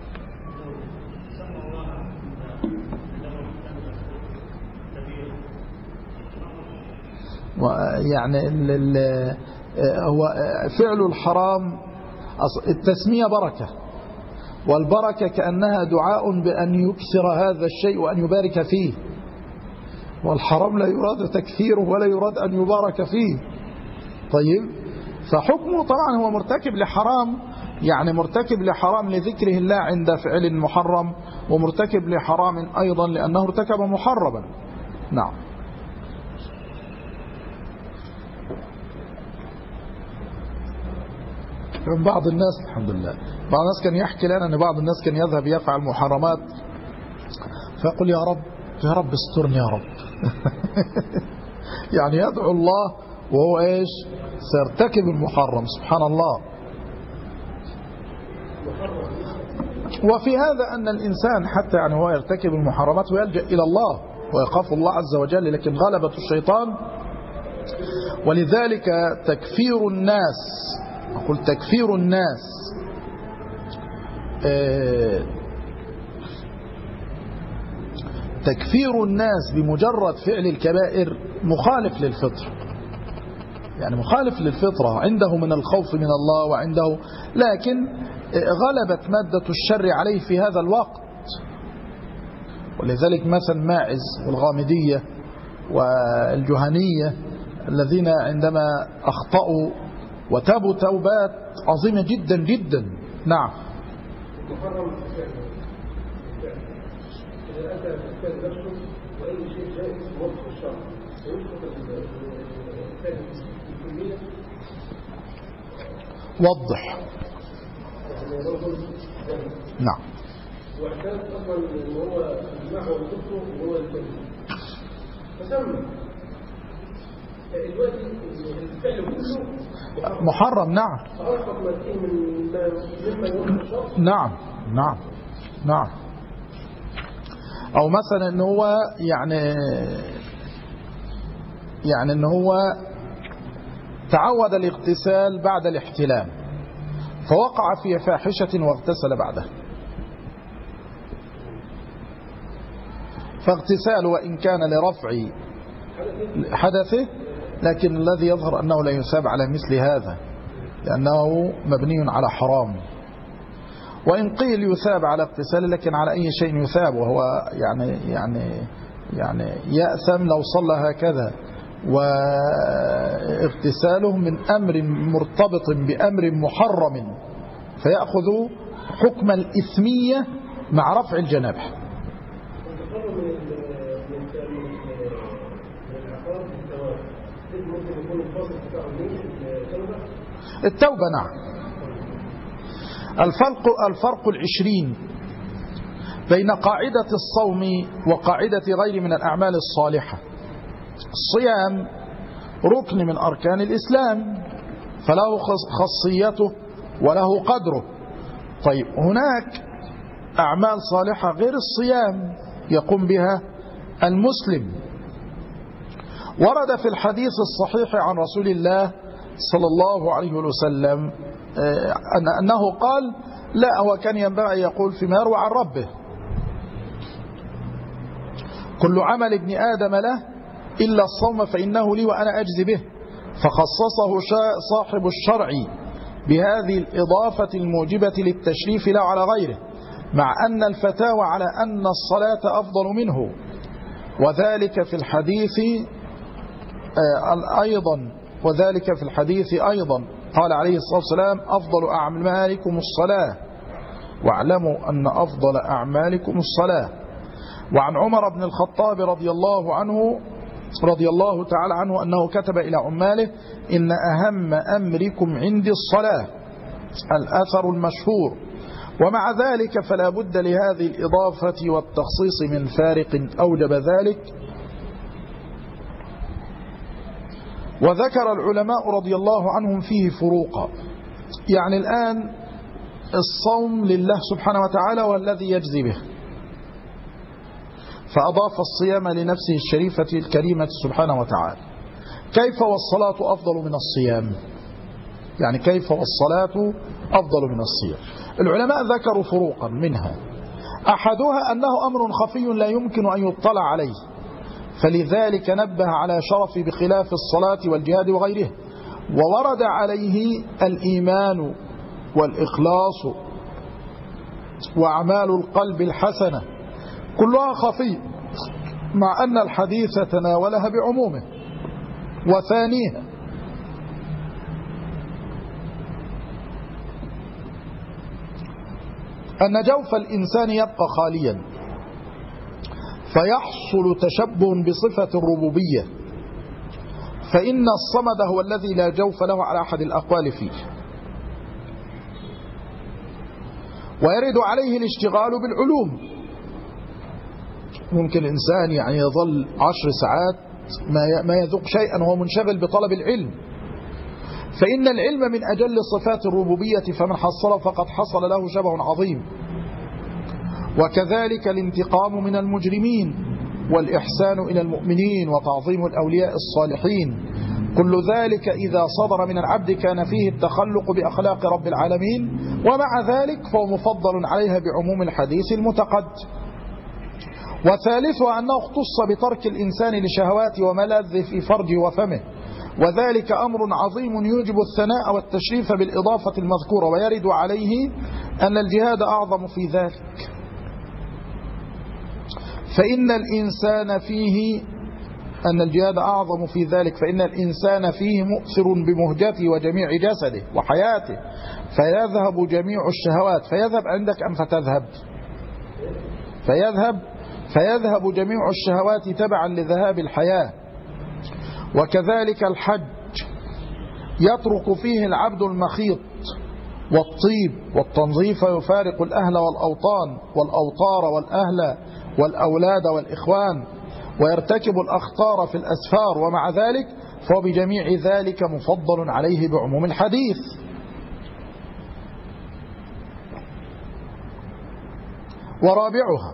يعني هو فعل الحرام التسمية بركة، والبركة كأنها دعاء بأن يكثر هذا الشيء وأن يبارك فيه، والحرام لا يراد تكثيره ولا يراد أن يبارك فيه. طيب، فحكمه طبعا هو مرتكب لحرام، يعني مرتكب لحرام لذكره الله عند فعل محرم، ومرتكب لحرام أيضا لأنه ارتكب محرما. نعم. من بعض الناس، الحمد لله، بعض الناس كان يحكي لنا أن بعض الناس كان يذهب يفعل محرمات فيقول يا رب يا رب استرني يا رب. يعني يدعو الله وهو ايش؟ سيرتكب المحرم. سبحان الله. وفي هذا أن الإنسان حتى يعني هو يرتكب المحرمات ويلجأ إلى الله ويخاف الله عز وجل، لكن غلبة الشيطان. ولذلك تكفير الناس، أقول تكفير الناس تكفير الناس بمجرد فعل الكبائر مخالف للفطر، يعني مخالف للفطرة، عنده من الخوف من الله وعنده، لكن غلبت مادة الشر عليه في هذا الوقت. ولذلك مثلا ماعز والغامدية والجهنية الذين عندما أخطأوا وتابوا توبات عظيمة جدا جدا. نعم. وضح. نعم.
واحتاج اصلا ان هو يجمعه ويكتبه وهو الكلمه فسمى دلوقتي الفعل كله
محرم. نعم.
فأرفق ما فيه مما يوصل الشخص.
نعم نعم نعم. او مثلا ان هو يعني ان هو تعود الاغتسال بعد الاحتلام فوقع في فاحشة واغتسل بعدها، فاغتسال وإن كان لرفع حدثه، لكن الذي يظهر أنه لا يثاب على مثل هذا لأنه مبني على حرام. وإن قيل يثاب على اغتسال، لكن على أي شيء يثاب، وهو يعني يأثم لو صلى هكذا، واغتساله من أمر مرتبط بأمر محرم فيأخذ حكم الإثمية مع رفع الجنابة. التوبة. نعم. الفرق 20 بين قاعدة الصوم وقاعدة غير من الأعمال الصالحة. الصيام ركن من أركان الإسلام فله خاصيته وله قدره. طيب، هناك أعمال صالحة غير الصيام يقوم بها المسلم، ورد في الحديث الصحيح عن رسول الله صلى الله عليه وسلم أنه قال: لا، هو كان ينبغي يقول فيما يروى عن ربه: كل عمل ابن آدم له إلا الصوم فإنه لي وأنا أجزي به. فخصصه صاحب الشرع بهذه الإضافة الموجبة للتشريف لا على غيره، مع أن الفتاوى على أن الصلاة أفضل منه. وذلك في الحديث أيضا قال عليه الصلاة والسلام: أفضل أعمالكم الصلاة، واعلموا أن أفضل أعمالكم الصلاة. وعن عمر بن الخطاب رضي الله تعالى عنه أنه كتب إلى عماله: إن أهم أمركم عندي الصلاة، الأثر المشهور. ومع ذلك فلا بد لهذه الإضافة والتخصيص من فارق أوجب ذلك. وذكر العلماء رضي الله عنهم فيه فروقا. يعني الآن الصوم لله سبحانه وتعالى والذي يجزي به، فأضاف الصيام لنفسه الشريفة الكريمة سبحانه وتعالى. كيف والصلاة أفضل من الصيام؟ يعني كيف والصلاة أفضل من الصيام؟ العلماء ذكروا فروقا، منها أحدها أنه أمر خفي لا يمكن أن يطلع عليه، فلذلك نبه على شرف بخلاف الصلاة والجهاد وغيره. وورد عليه الإيمان والإخلاص وأعمال القلب الحسنة، كلها خفي، مع أن الحديث تناولها بعمومه. وثانيها أن جوف الإنسان يبقى خاليا، فيحصل تشبه بصفة الربوبية، فإن الصمد هو الذي لا جوف له على أحد الأقوال فيه. ويرد عليه الاشتغال بالعلوم، ممكن الإنسان يعني يظل 10 ساعات ما يذوق شيئا وهو منشغل بطلب العلم، فإن العلم من أجل صفات الربوبية، فمن حصل فقد حصل له شبه عظيم. وكذلك الانتقام من المجرمين، والإحسان إلى المؤمنين، وتعظيم الأولياء الصالحين، كل ذلك إذا صدر من العبد كان فيه التخلق بأخلاق رب العالمين، ومع ذلك فهو مفضل عليها بعموم الحديث المتقدم. وثالثها أنه اختص بترك الإنسان لشهوات وملذ في فرجه وفمه، وذلك أمر عظيم يوجب الثناء والتشريف بالإضافة المذكورة. ويرد عليه أن الجهاد أعظم في ذلك، فإن الإنسان فيه مؤثر بمهجته وجميع جسده وحياته، فيذهب جميع الشهوات. فيذهب عندك أم فتذهب؟ فيذهب جميع الشهوات تبعا لذهاب الحياة. وكذلك الحج يترك فيه العبد المخيط والطيب والتنظيف، ويفارق الأهل والأوطان والأوطار والأهل والأولاد والإخوان، ويرتكب الأخطار في الأسفار، ومع ذلك فهو بجميع ذلك مفضل عليه بعموم الحديث. ورابعها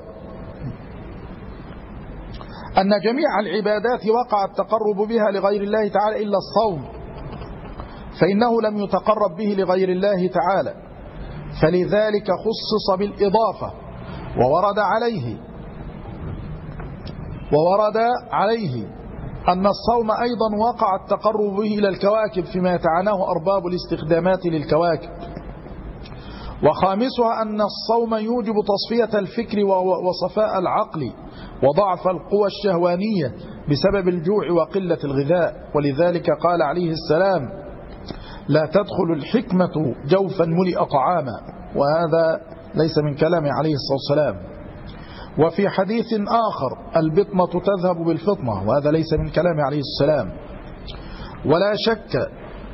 أن جميع العبادات وقع التقرب بها لغير الله تعالى إلا الصوم، فإنه لم يتقرب به لغير الله تعالى، فلذلك خصص بالإضافة. وورد عليه أن الصوم أيضا وقع التقرب به إلى الكواكب فيما يتعناه أرباب الاستخدامات للكواكب. وخامسها أن الصوم يوجب تصفية الفكر وصفاء العقل وضعف القوى الشهوانية بسبب الجوع وقلة الغذاء. ولذلك قال عليه السلام: لا تدخل الحكمة جوفا ملئ طعاما، وهذا ليس من كلام عليه الصلاة والسلام. وفي حديث آخر: البطنة تذهب بالفطنة، وهذا ليس من كلام عليه السلام. ولا شك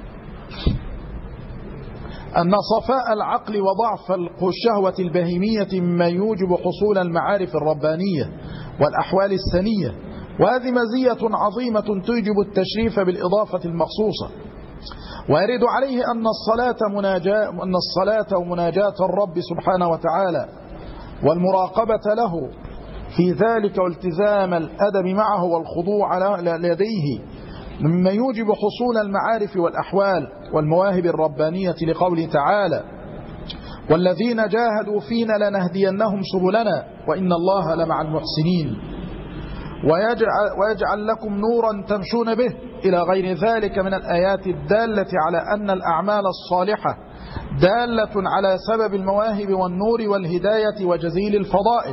أن صفاء العقل وضعف الشهوة البهيمية مما يوجب حصول المعارف الربانية والأحوال السنية، وهذه مزية عظيمة توجب التشريف بالإضافة المخصوصة. ويرد عليه أن الصلاة ومناجاة الرب سبحانه وتعالى والمراقبة له في ذلك والتزام الأدب معه والخضوع لديه مما يوجب حصول المعارف والأحوال والمواهب الربانية، لقوله تعالى: والذين جاهدوا فينا لنهدينهم سبلنا وإن الله لمع المحسنين، ويجعل لكم نورا تمشون به، إلى غير ذلك من الآيات الدالة على أن الأعمال الصالحة دالة على سبب المواهب والنور والهداية وجزيل الفضائل.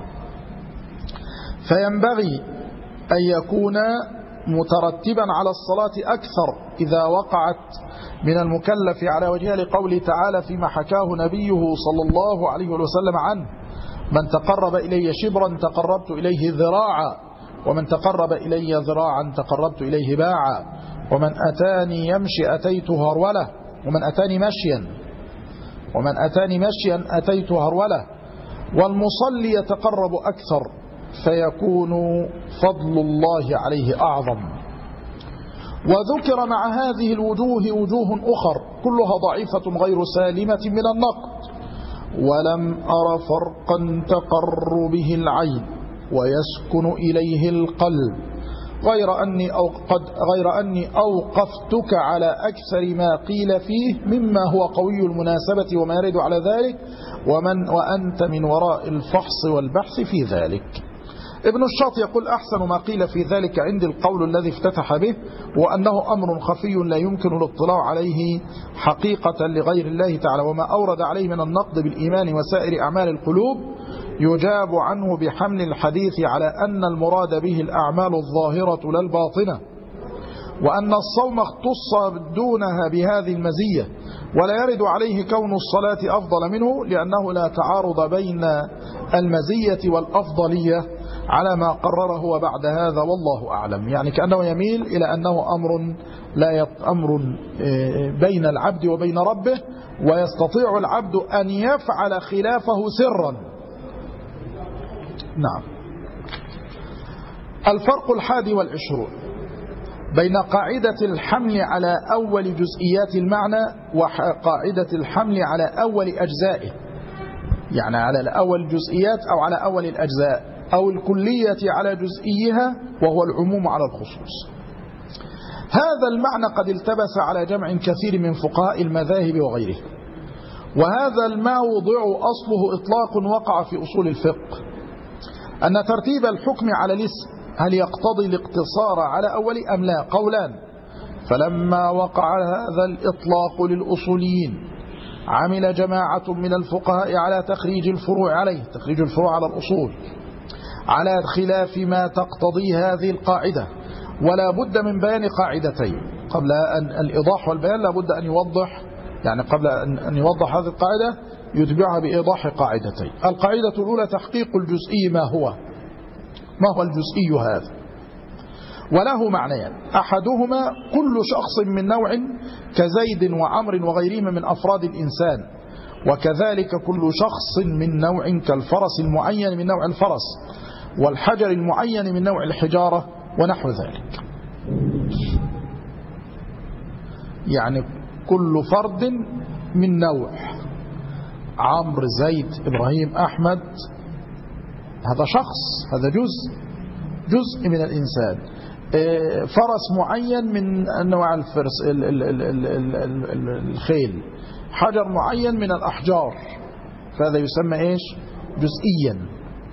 فينبغي أن يكون مترتبا على الصلاة أكثر إذا وقعت من المكلف على وجهها، لقوله تعالى فيما حكاه نبيه صلى الله عليه وسلم عنه: من تقرب إلي شبرا تقربت إليه ذراعا، ومن تقرب إلي ذراعا تقربت إليه باعا، ومن أتاني يمشي أتيته هرولة، ومن أتاني مشيا أتيته هرولة. والمصلي يتقرب أكثر فيكون فضل الله عليه أعظم. وذكر مع هذه الوجوه وجوه أخر كلها ضعيفة غير سالمة من النقد. ولم أر فرقا تقر به العين ويسكن إليه القلب غير أني أوقفتك على أكثر ما قيل فيه مما هو قوي المناسبة وما يرد على ذلك، وأنت من وراء الفحص والبحث في ذلك. ابن الشاط يقول: أحسن ما قيل في ذلك عندي القول الذي افتتح به، وأنه أمر خفي لا يمكن الاطلاع عليه حقيقة لغير الله تعالى، وما أورد عليه من النقد بالإيمان وسائر أعمال القلوب يجاب عنه بحمل الحديث على أن المراد به الأعمال الظاهرة لا الباطنة، وأن الصوم اختص دونها بهذه المزية، ولا يرد عليه كون الصلاة أفضل منه، لأنه لا تعارض بين المزية والأفضلية على ما قرره وبعد هذا، والله أعلم. يعني كأنه يميل إلى أنه أمر بين العبد وبين ربه، ويستطيع العبد أن يفعل خلافه سرا. نعم. الفرق 21 بين قاعدة الحمل على أول جزئيات المعنى وقاعدة الحمل على أول أجزائه، يعني على أول جزئيات أو على أول الأجزاء، أو الكلية على جزئيها، وهو العموم على الخصوص. هذا المعنى قد التبس على جمع كثير من فقهاء المذاهب وغيره، وهذا الموضع أصله إطلاق وقع في أصول الفقه، أن ترتيب الحكم على الاسم هل يقتضي الاقتصار على أول أم لا؟ قولان. فلما وقع هذا الإطلاق للأصوليين عمل جماعة من الفقهاء على تخريج الفروع على الأصول على خلاف ما تقتضي هذه القاعدة. ولا بد من بيان قاعدتين قبل الإيضاح والبيان، لا بد أن يوضح، يعني قبل أن يوضح هذه القاعدة يتبعها بإيضاح قاعدتين. القاعدة الأولى تحقيق الجزئي. ما هو الجزئي هذا؟ وله معنيان: أحدهما كل شخص من نوع كزيد وعمر وغيرهما من أفراد الإنسان، وكذلك كل شخص من نوع كالفرس المعين من نوع الفرس، والحجر المعين من نوع الحجارة، ونحو ذلك. يعني كل فرد من نوع، عمرو، زيد، إبراهيم، أحمد، هذا شخص، هذا جزء من الإنسان. فرس معين من أنواع الفرس الخيل، حجر معين من الأحجار، فهذا يسمى إيش؟ جزئيا.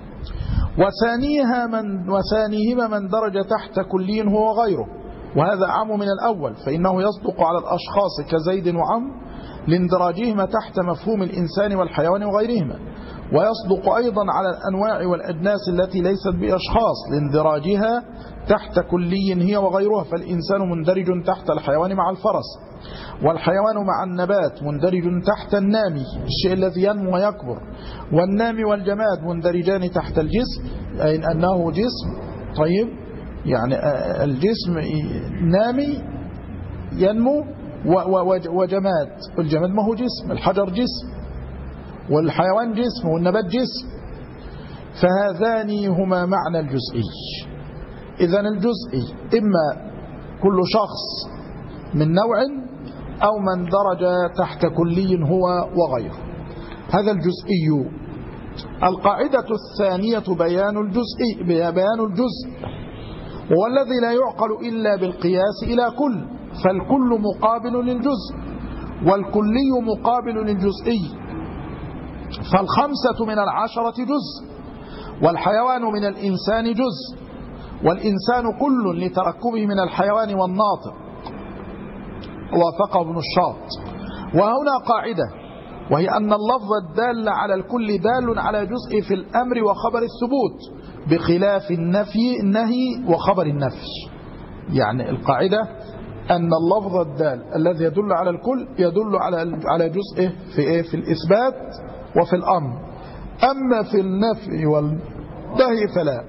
وثانيهما من درج تحت كلي هو غيره، وهذا أعم من الأول، فإنه يصدق على الأشخاص كزيد وعمرو لاندراجهما تحت مفهوم الإنسان والحيوان وغيرهما، ويصدق أيضا على الأنواع والأجناس التي ليست بأشخاص لاندراجها تحت كلي هي وغيرها، فالإنسان مندرج تحت الحيوان مع الفرس، والحيوان مع النبات مندرج تحت النامي، الشيء الذي ينمو ويكبر، والنامي والجماد مندرجان تحت الجسم، أي أنه جسم. طيب، يعني الجسم نامي ينمو وجماد، والجماد ما هو جسم، الحجر جسم، والحيوان جسم، والنبات جسم، فهذان هما معنى الجزئي. إذن الجزئي إما كل شخص من نوع، أو من درج تحت كلي هو وغيره، هذا الجزئي. القاعدة الثانية بيان الجزء، والذي لا يعقل إلا بالقياس إلى كل، فالكل مقابل للجزء والكلي مقابل للجزئي، فالخمسة من العشرة جزء، والحيوان من الإنسان جزء، والإنسان كل لتركبه من الحيوان والناطق. وافقه ابن الشاط. وهنا قاعدة، وهي أن اللفظ الدال على الكل دال على جزء في الأمر وخبر الثبوت، بخلاف النهي وخبر النفي. يعني القاعدة أن اللفظ الدال الذي يدل على الكل يدل على جزء في الإثبات وفي الأمر، أما في النفي والنهي فلا.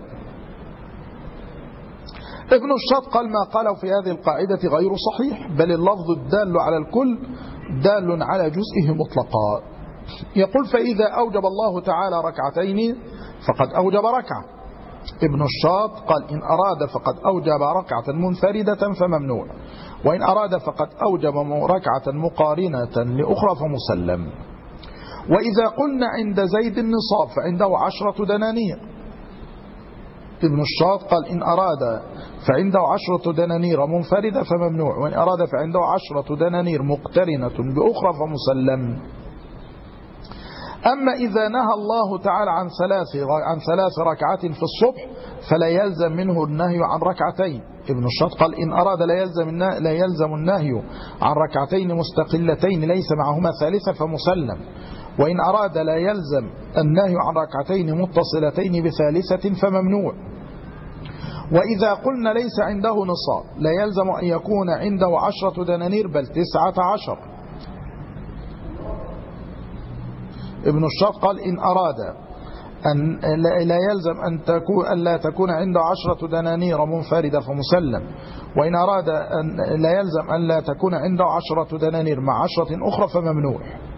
ابن الشاط قال ما قاله في هذه القاعدة غير صحيح، بل اللفظ الدال على الكل دال على جزئه مطلقا. يقول فإذا أوجب الله تعالى ركعتين فقد أوجب ركعة. ابن الشاط قال إن أراد فقد أوجب ركعة منفردة فممنوع، وإن أراد فقد أوجب ركعة مقارنة لأخرى فمسلم. وإذا قلنا عند زيد النصاب فعنده 10 دنانير. ابن الشاط قال إن أراد فعنده 10 دنانير منفردة فممنوع، وإن أراد فعنده 10 دنانير مقترنة بأخرى فمسلم. أما إذا نهى الله تعالى عن ثلاث ركعات في الصبح فلا يلزم منه النهي عن ركعتين. ابن الشاط قال إن أراد لا يلزم النهي عن ركعتين مستقلتين ليس معهما ثالثة فمسلم، وإن أراد لا يلزم النهي عن ركعتين متصلتين بثالثة فممنوع. وإذا قلنا ليس عنده نصاب لا يلزم أن يكون عنده 10 دنانير بل 19. ابن الشاط قال إن أراد أن لا يلزم أن لا تكون عنده 10 دنانير منفردة فمسلم، وإن أراد أن لا يلزم أن لا تكون عنده 10 دنانير مع 10 أخرى فممنوع.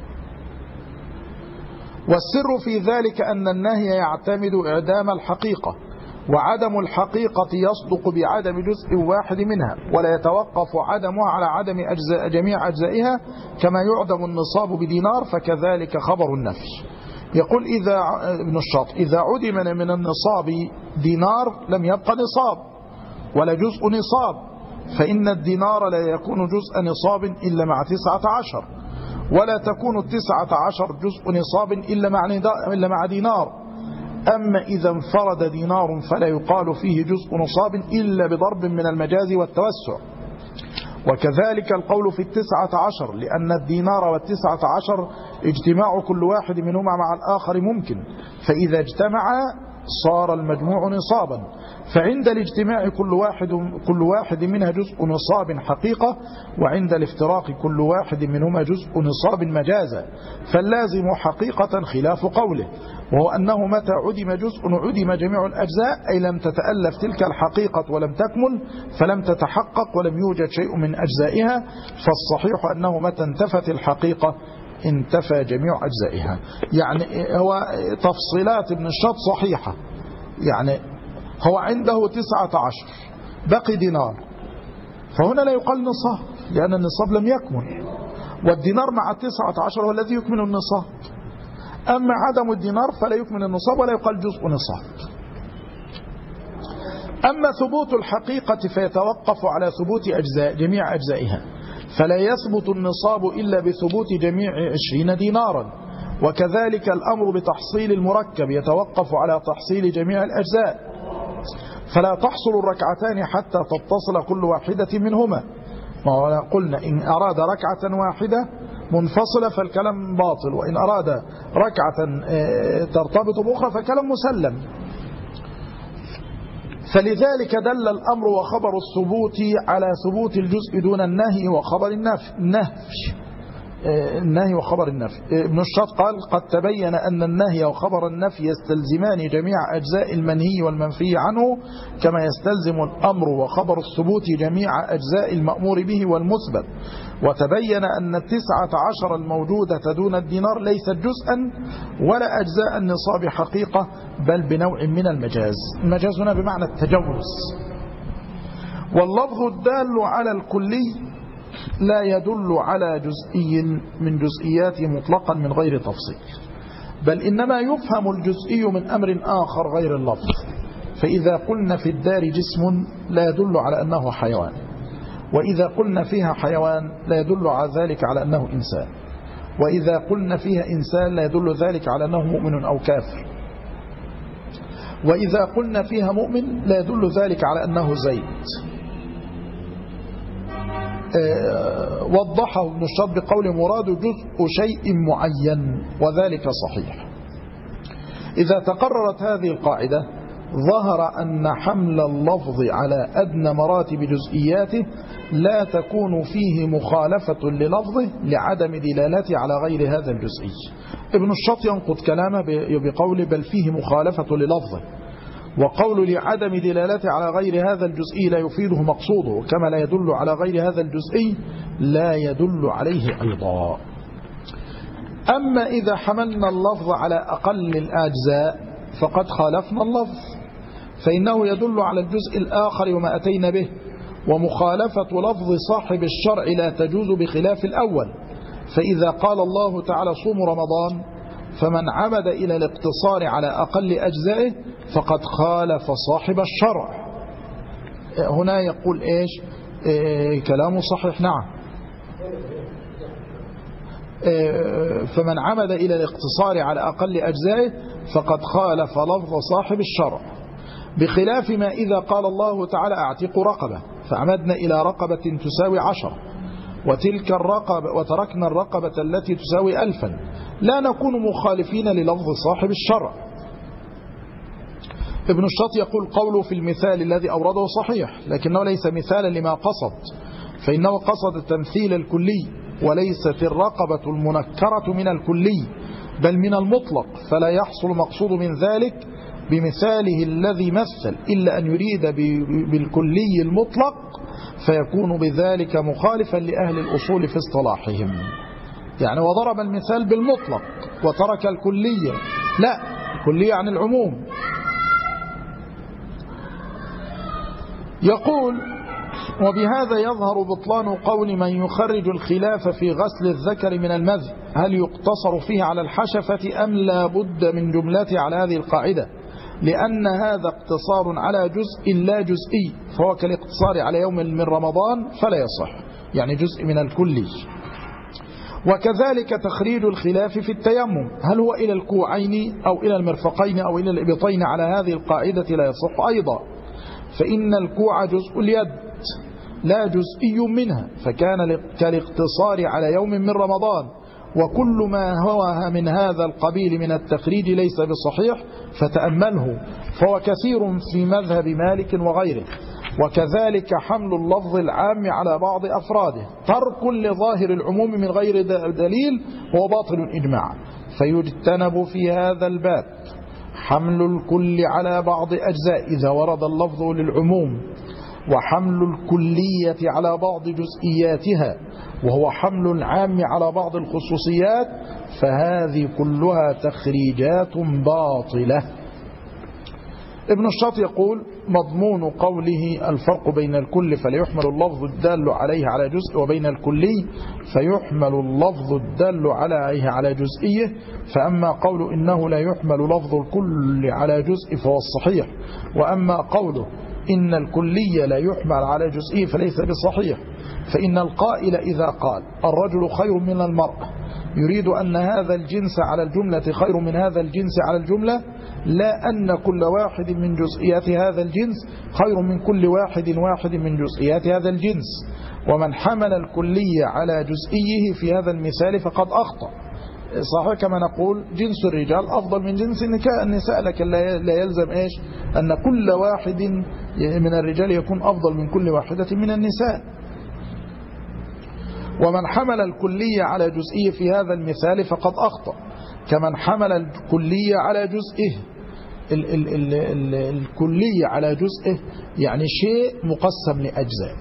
والسر في ذلك أن النهي يعتمد إعدام الحقيقة، وعدم الحقيقة يصدق بعدم جزء واحد منها، ولا يتوقف عدمها على عدم جميع أجزائها، كما يعدم النصاب بدينار فكذلك خبر النفي. يقول ابن الشاط إذا عدم من النصاب دينار لم يبقى نصاب ولا جزء نصاب، فإن الدينار لا يكون جزء نصاب إلا مع 19، ولا تكون 19 جزء نصاب إلا مع دينار. أما إذا انفرد دينار فلا يقال فيه جزء نصاب إلا بضرب من المجاز والتوسع. وكذلك القول في 19، لأن الدينار و19 اجتماع كل واحد منهما مع الآخر ممكن، فإذا اجتمعا صار المجموع نصابا، فعند الاجتماع كل واحد منها جزء نصاب حقيقة، وعند الافتراق كل واحد منهما جزء نصاب مجازا، فاللازم حقيقة خلاف قوله، وهو أنه متى عدم جزء عدم جميع الأجزاء، أي لم تتألف تلك الحقيقة ولم تكمل فلم تتحقق ولم يوجد شيء من أجزائها. فالصحيح أنه متى انتفت الحقيقة انتفى جميع أجزائها. يعني هو تفصيلات ابن الشاط صحيحة، يعني هو عنده 19 بقي دينار، فهنا لا يقال نصاب لأن النصاب لم يكمل، والدينار مع 19 هو الذي يكمل النصاب. أما عدم الدينار فلا يكمل النصاب ولا يقال جزء نصاب. أما ثبوت الحقيقة فيتوقف على ثبوت جميع أجزائها، فلا يثبت النصاب إلا بثبوت جميع 20 دينارا. وكذلك الأمر بتحصيل المركب يتوقف على تحصيل جميع الأجزاء، فلا تحصل الركعتان حتى تتصل كل واحدة منهما. قلنا إن أراد ركعة واحدة منفصلة فالكلام باطل، وإن أراد ركعة ترتبط بأخرى فالكلام مسلم. فلذلك دل الأمر وخبر الثبوت على ثبوت الجزء دون النهي وخبر النهي وخبر النفي. ابن الشاط قال قد تبين أن النهي وخبر النفي يستلزمان جميع أجزاء المنهي والمنفي عنه، كما يستلزم الأمر وخبر الثبوت جميع أجزاء المأمور به والمثبت. وتبين أن 19 الموجودة دون الدينار ليست جزءا ولا أجزاء النصاب حقيقة، بل بنوع من المجاز. المجاز هنا بمعنى التجوز. واللفظ الدال على الكلي لا يدل على جزئي من جزئياته مطلقا من غير تفصيل، بل إنما يفهم الجزئي من أمر آخر غير اللفظ. فإذا قلنا في الدار جسم لا يدل على أنه حيوان، وإذا قلنا فيها حيوان لا يدل على ذلك على أنه إنسان، وإذا قلنا فيها إنسان لا يدل ذلك على أنه مؤمن أو كافر، وإذا قلنا فيها مؤمن لا يدل ذلك على أنه زيد. وضحه ابن الشاط بقول مراد جزء شيء معين، وذلك صحيح. إذا تقررت هذه القاعدة ظهر أن حمل اللفظ على أدنى مراتب جزئياته لا تكون فيه مخالفة للفظه لعدم دلالته على غير هذا الجزئي. ابن الشاط ينقض كلامه بقول بل فيه مخالفة للفظه، وقول لعدم دلالته على غير هذا الجزئي لا يفيده مقصوده، كما لا يدل على غير هذا الجزئي لا يدل عليه أيضا. أما إذا حملنا اللفظ على أقل الأجزاء فقد خالفنا اللفظ، فإنه يدل على الجزء الآخر وما أتينا به، ومخالفة لفظ صاحب الشرع لا تجوز بخلاف الأول. فإذا قال الله تعالى صوموا رمضان فمن عمد إلى الاقتصار على أقل أجزائه فقد خالف صاحب الشرع. هنا يقول إيش؟ كلامه صحيح. نعم. فمن عمد إلى الاقتصار على أقل أجزائه فقد خالف لفظ صاحب الشرع، بخلاف ما إذا قال الله تعالى أعتق رقبة فعمدنا إلى رقبة تساوي 10 وتلك الرقبة وتركنا الرقبة التي تساوي 1000، لا نكون مخالفين للفظ صاحب الشرع. ابن الشاط يقول قوله في المثال الذي أورده صحيح، لكنه ليس مثالا لما قصد، فإنه قصد التمثيل الكلي، وليست الرقبة المنكرة من الكلي بل من المطلق، فلا يحصل مقصود من ذلك بمثاله الذي مثل إلا أن يريد بالكلي المطلق، فيكون بذلك مخالفا لأهل الأصول في اصطلاحهم. يعني وضرب المثال بالمطلق وترك الكلية، لا، الكلية عن العموم. يقول وبهذا يظهر بطلان قول من يخرج الخلاف في غسل الذكر من المذي، هل يقتصر فيه على الحشفة أم لا بد من جملته على هذه القاعدة، لأن هذا اقتصار على جزء لا جزئي، فهو كالاقتصار على يوم من رمضان فلا يصح، يعني جزء من الكلي. وكذلك تخريج الخلاف في التيمم، هل هو إلى الكوعين أو إلى المرفقين أو إلى الإبطين، على هذه القاعدة لا يصح أيضا، فإن الكوع جزء اليد لا جزئي منها، فكان كالاقتصار على يوم من رمضان، وكل ما هو من هذا القبيل من التخريج ليس بصحيح فتأمله، فهو كثير في مذهب مالك وغيره. وكذلك حمل اللفظ العام على بعض أفراده ترك لظاهر العموم من غير دليل هو باطل إجماعا، فيجتنب في هذا الباب حمل الكل على بعض أجزاء إذا ورد اللفظ للعموم، وحمل الكلية على بعض جزئياتها وهو حمل العام على بعض الخصوصيات، فهذه كلها تخريجات باطلة. ابن الشاط يقول مضمون قوله الفرق بين الكل فلا يحمل اللفظ الدال عليه على جزء، وبين الكلي فيحمل اللفظ الدال عليه على جزئيه، فأما قول إنه لا يحمل لفظ الكل على جزء فهو الصحيح، وأما قوله إن الكلية لا يحمل على جزئيه فليس بصحيح، فإن القائل إذا قال الرجل خير من المرأة يريد أن هذا الجنس على الجملة خير من هذا الجنس على الجملة، لا أن كل واحد من جزئيات هذا الجنس خير من كل واحد من جزئيات هذا الجنس. ومن حمل الكلية على جزئيه في هذا المثال فقد أخطأ. صحيح كما نقول جنس الرجال أفضل من جنس النساء، لكن لا يلزم إيش أن كل واحد من الرجال يكون أفضل من كل واحدة من النساء. ومن حمل الكلية على جزئيه في هذا المثال فقد أخطأ، كمن حمل الكلية على جزئه. الكلية على جزئه يعني شيء مقسم لأجزاء،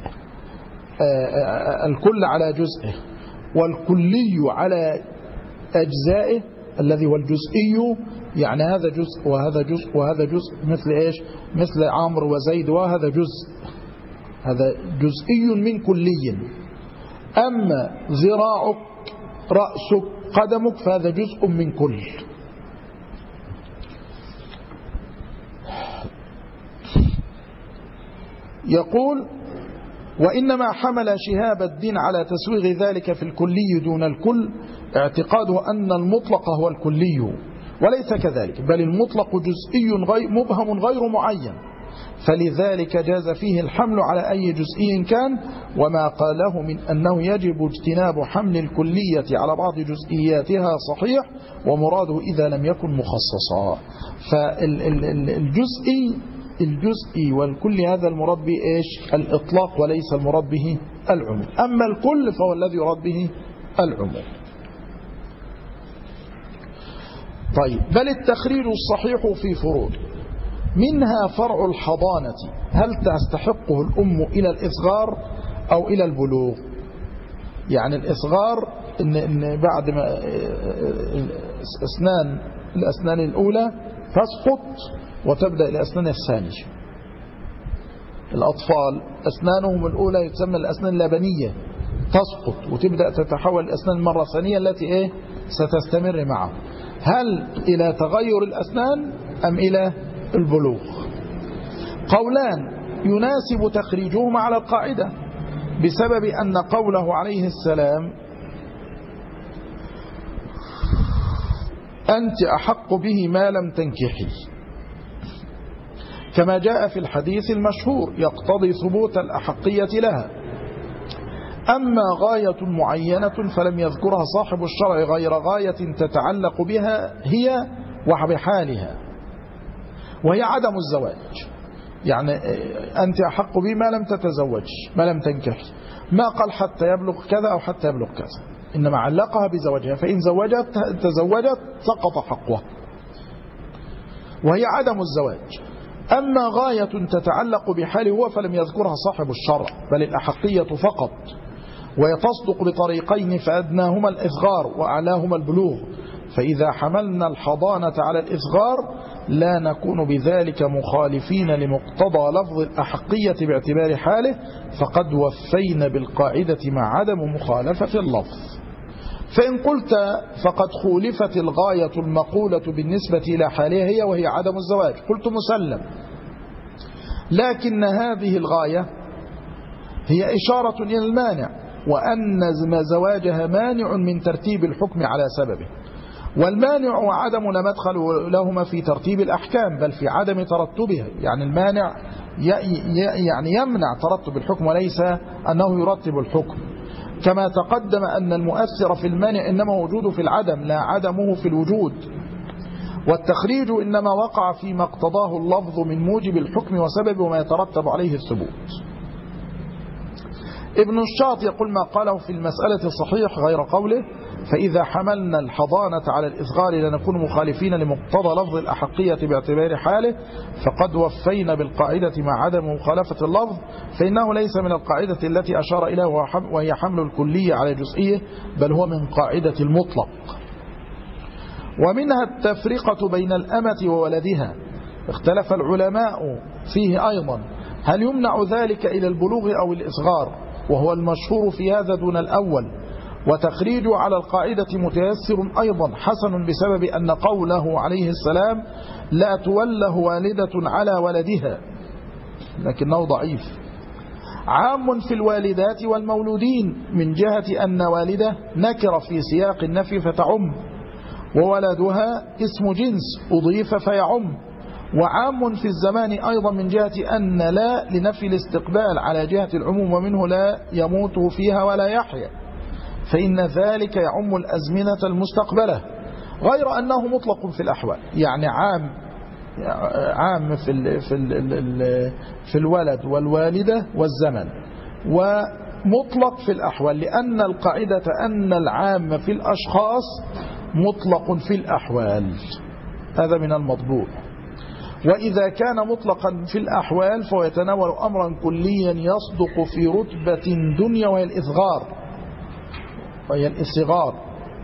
الكل على جزئه، والكلي على أجزائه الذي هو الجزئي، يعني هذا جزء وهذا جزء وهذا جزء، مثل إيش؟ مثل عمرو وزيد، وهذا جزء، هذا جزئي من كلي. أما ذراعك رأسك قدمك فهذا جزء من كل، يقول: وإنما حمل شهاب الدين على تسويغ ذلك في الكلي دون الكل اعتقاده أن المطلق هو الكلي، وليس كذلك، بل المطلق جزئي مبهم غير معين، فلذلك جاز فيه الحمل على أي جزئي كان. وما قاله من أنه يجب اجتناب حمل الكلية على بعض جزئياتها صحيح، ومراده إذا لم يكن مخصصا. فالجزئي والكل هذا المراد به إيش؟ الإطلاق، وليس المراد به العموم. أما الكل فهو الذي يراد به العموم. طيب، بل التخريج الصحيح في فروض، منها فرع الحضانة، هل تستحقه الأم إلى الإصغار أو إلى البلوغ؟ يعني الإصغار إن بعد ما الأسنان الأولى تسقط وتبدأ الأسنان الثانية. الأطفال أسنانهم الأولى تسمى الأسنان اللبنية، تسقط وتبدأ تتحول الأسنان المرة الثانية التي ستستمر معه. هل إلى تغير الأسنان أم إلى البلوغ؟ قولان يناسب تخريجهما على القاعدة، بسبب أن قوله عليه السلام: أنت أحق به ما لم تنكحي، كما جاء في الحديث المشهور، يقتضي ثبوت الأحقية لها. أما غاية معينة فلم يذكرها صاحب الشرع غير غاية تتعلق بها هي وبحالها، وهي عدم الزواج. يعني أنت أحق به ما لم تتزوج، ما لم تنكح، ما قال حتى يبلغ كذا أو حتى يبلغ كذا، إنما علقها بزوجها، فإن تزوجت سقط حقها، وهي عدم الزواج. أما غاية تتعلق بحاله هو فلم يذكرها صاحب الشرع، بل الأحقية فقط، ويتصدق بطريقين، فأدناهما الإصغار وأعلاهما البلوغ. فإذا حملنا الحضانة على الإصغار لا نكون بذلك مخالفين لمقتضى لفظ الأحقية باعتبار حاله، فقد وفينا بالقاعدة مع عدم مخالفة اللفظ. فإن قلت فقد خولفت الغاية المقولة بالنسبة إلى حالها هي وهي عدم الزواج، قلت مسلم، لكن هذه الغاية هي إشارة إلى المانع، وأن زواجها مانع من ترتيب الحكم على سببه، والمانع وعدم لا مدخل لهما في ترتيب الأحكام، بل في عدم ترتبها. يعني المانع يعني يمنع ترتب الحكم وليس أنه يرتب الحكم، كما تقدم أن المؤثر في المانع إنما وجوده في العدم لا عدمه في الوجود، والتخريج إنما وقع فيما اقتضاه اللفظ من موجب الحكم وسبب وما يترتب عليه الثبوت. ابن الشاط يقول ما قاله في المسألة صحيح غير قوله: فإذا حملنا الحضانة على الإصغار لنكون مخالفين لمقتضى لفظ الأحقية باعتبار حاله، فقد وفينا بالقاعدة مع عدم مخالفة اللفظ، فإنه ليس من القاعدة التي أشار إليها وهي حمل الكلية على جزئية، بل هو من قاعدة المطلق. ومنها التفرقة بين الأمة وولدها، اختلف العلماء فيه أيضا، هل يمنع ذلك إلى البلوغ أو الإصغار؟ وهو المشهور في هذا دون الأول، وتخريجه على القاعدة متيسر أيضا حسن، بسبب أن قوله عليه السلام: لا توله والدة على ولدها، لكنه ضعيف، عام في الوالدات والمولودين، من جهة أن والدة نكر في سياق النفي فتعم، وولدها اسم جنس أضيف فيعم، وعام في الزمان أيضا من جهة أن لا لنفي الاستقبال على جهة العموم، ومنه لا يموت فيها ولا يحيا، فإن ذلك يعم الأزمنة المستقبلة، غير أنه مطلق في الأحوال. يعني عام في الولد والوالدة والزمن، ومطلق في الأحوال، لأن القاعدة أن العام في الأشخاص مطلق في الأحوال، هذا من المطبوع. وإذا كان مطلقا في الأحوال فهو يتناول أمرا كليا يصدق في رتبة دنيا وهي الإصغار،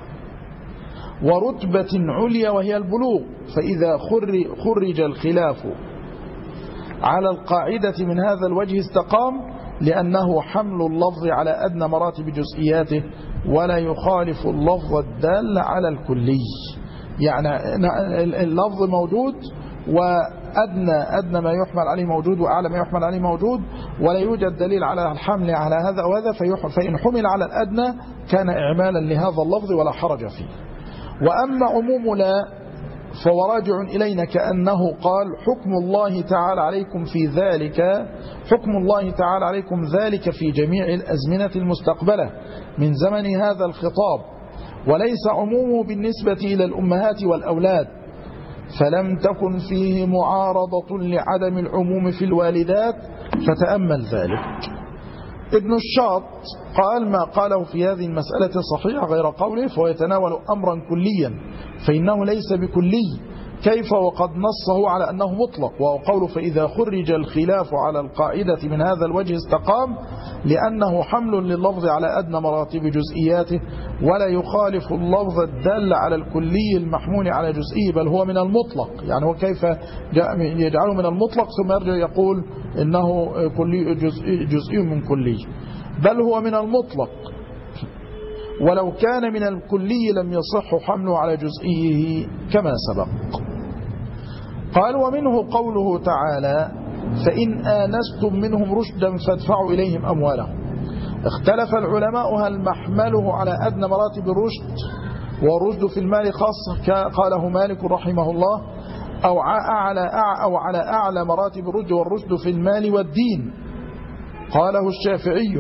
ورتبة عليا وهي البلوغ. فإذا خرج الخلاف على القاعدة من هذا الوجه استقام، لأنه حمل اللفظ على أدنى مراتب جزئياته، ولا يخالف اللفظ الدال على الكلي. يعني اللفظ موجود أدنى ما يحمل عليه موجود وأعلى ما يحمل عليه موجود، ولا يوجد دليل على الحمل على هذا أو هذا، فإن حمل على الأدنى كان إعمالا لهذا اللفظ ولا حرج فيه. وأما عموم لا فهو راجع إلينا كأنه قال حكم الله تعالى عليكم في ذلك، حكم الله تعالى عليكم ذلك في جميع الأزمنة المستقبلة من زمن هذا الخطاب، وليس عمومه بالنسبة إلى الأمهات والأولاد، فلم تكن فيه معارضة لعدم العموم في الوالدات، فتأمل ذلك. ابن الشاط قال ما قاله في هذه المسألة صحيح غير قوله، فهو يتناول أمرا كليا فإنه ليس بكلي، كيف وقد نصه على أنه مطلق، وهو قوله فإذا خرج الخلاف على القاعدة من هذا الوجه استقام، لأنه حمل لللفظ على أدنى مراتب جزئياته، ولا يخالف اللفظ الدال على الكلي المحمول على جزئي، بل هو من المطلق. يعني هو كيف يجعله من المطلق ثم يرجع يقول إنه جزئي من كلي، بل هو من المطلق، ولو كان من الكلي لم يصح حمله على جزئيه كما سبق. قال ومنه قوله تعالى فإن آنستم منهم رشدا فادفعوا إليهم أموالهم. اختلف العلماء هل محمله على أدنى مراتب الرشد، والرشد في المال خاص قاله مالك رحمه الله، أو على أعلى مراتب الرشد والرشد في المال والدين، قاله الشافعي.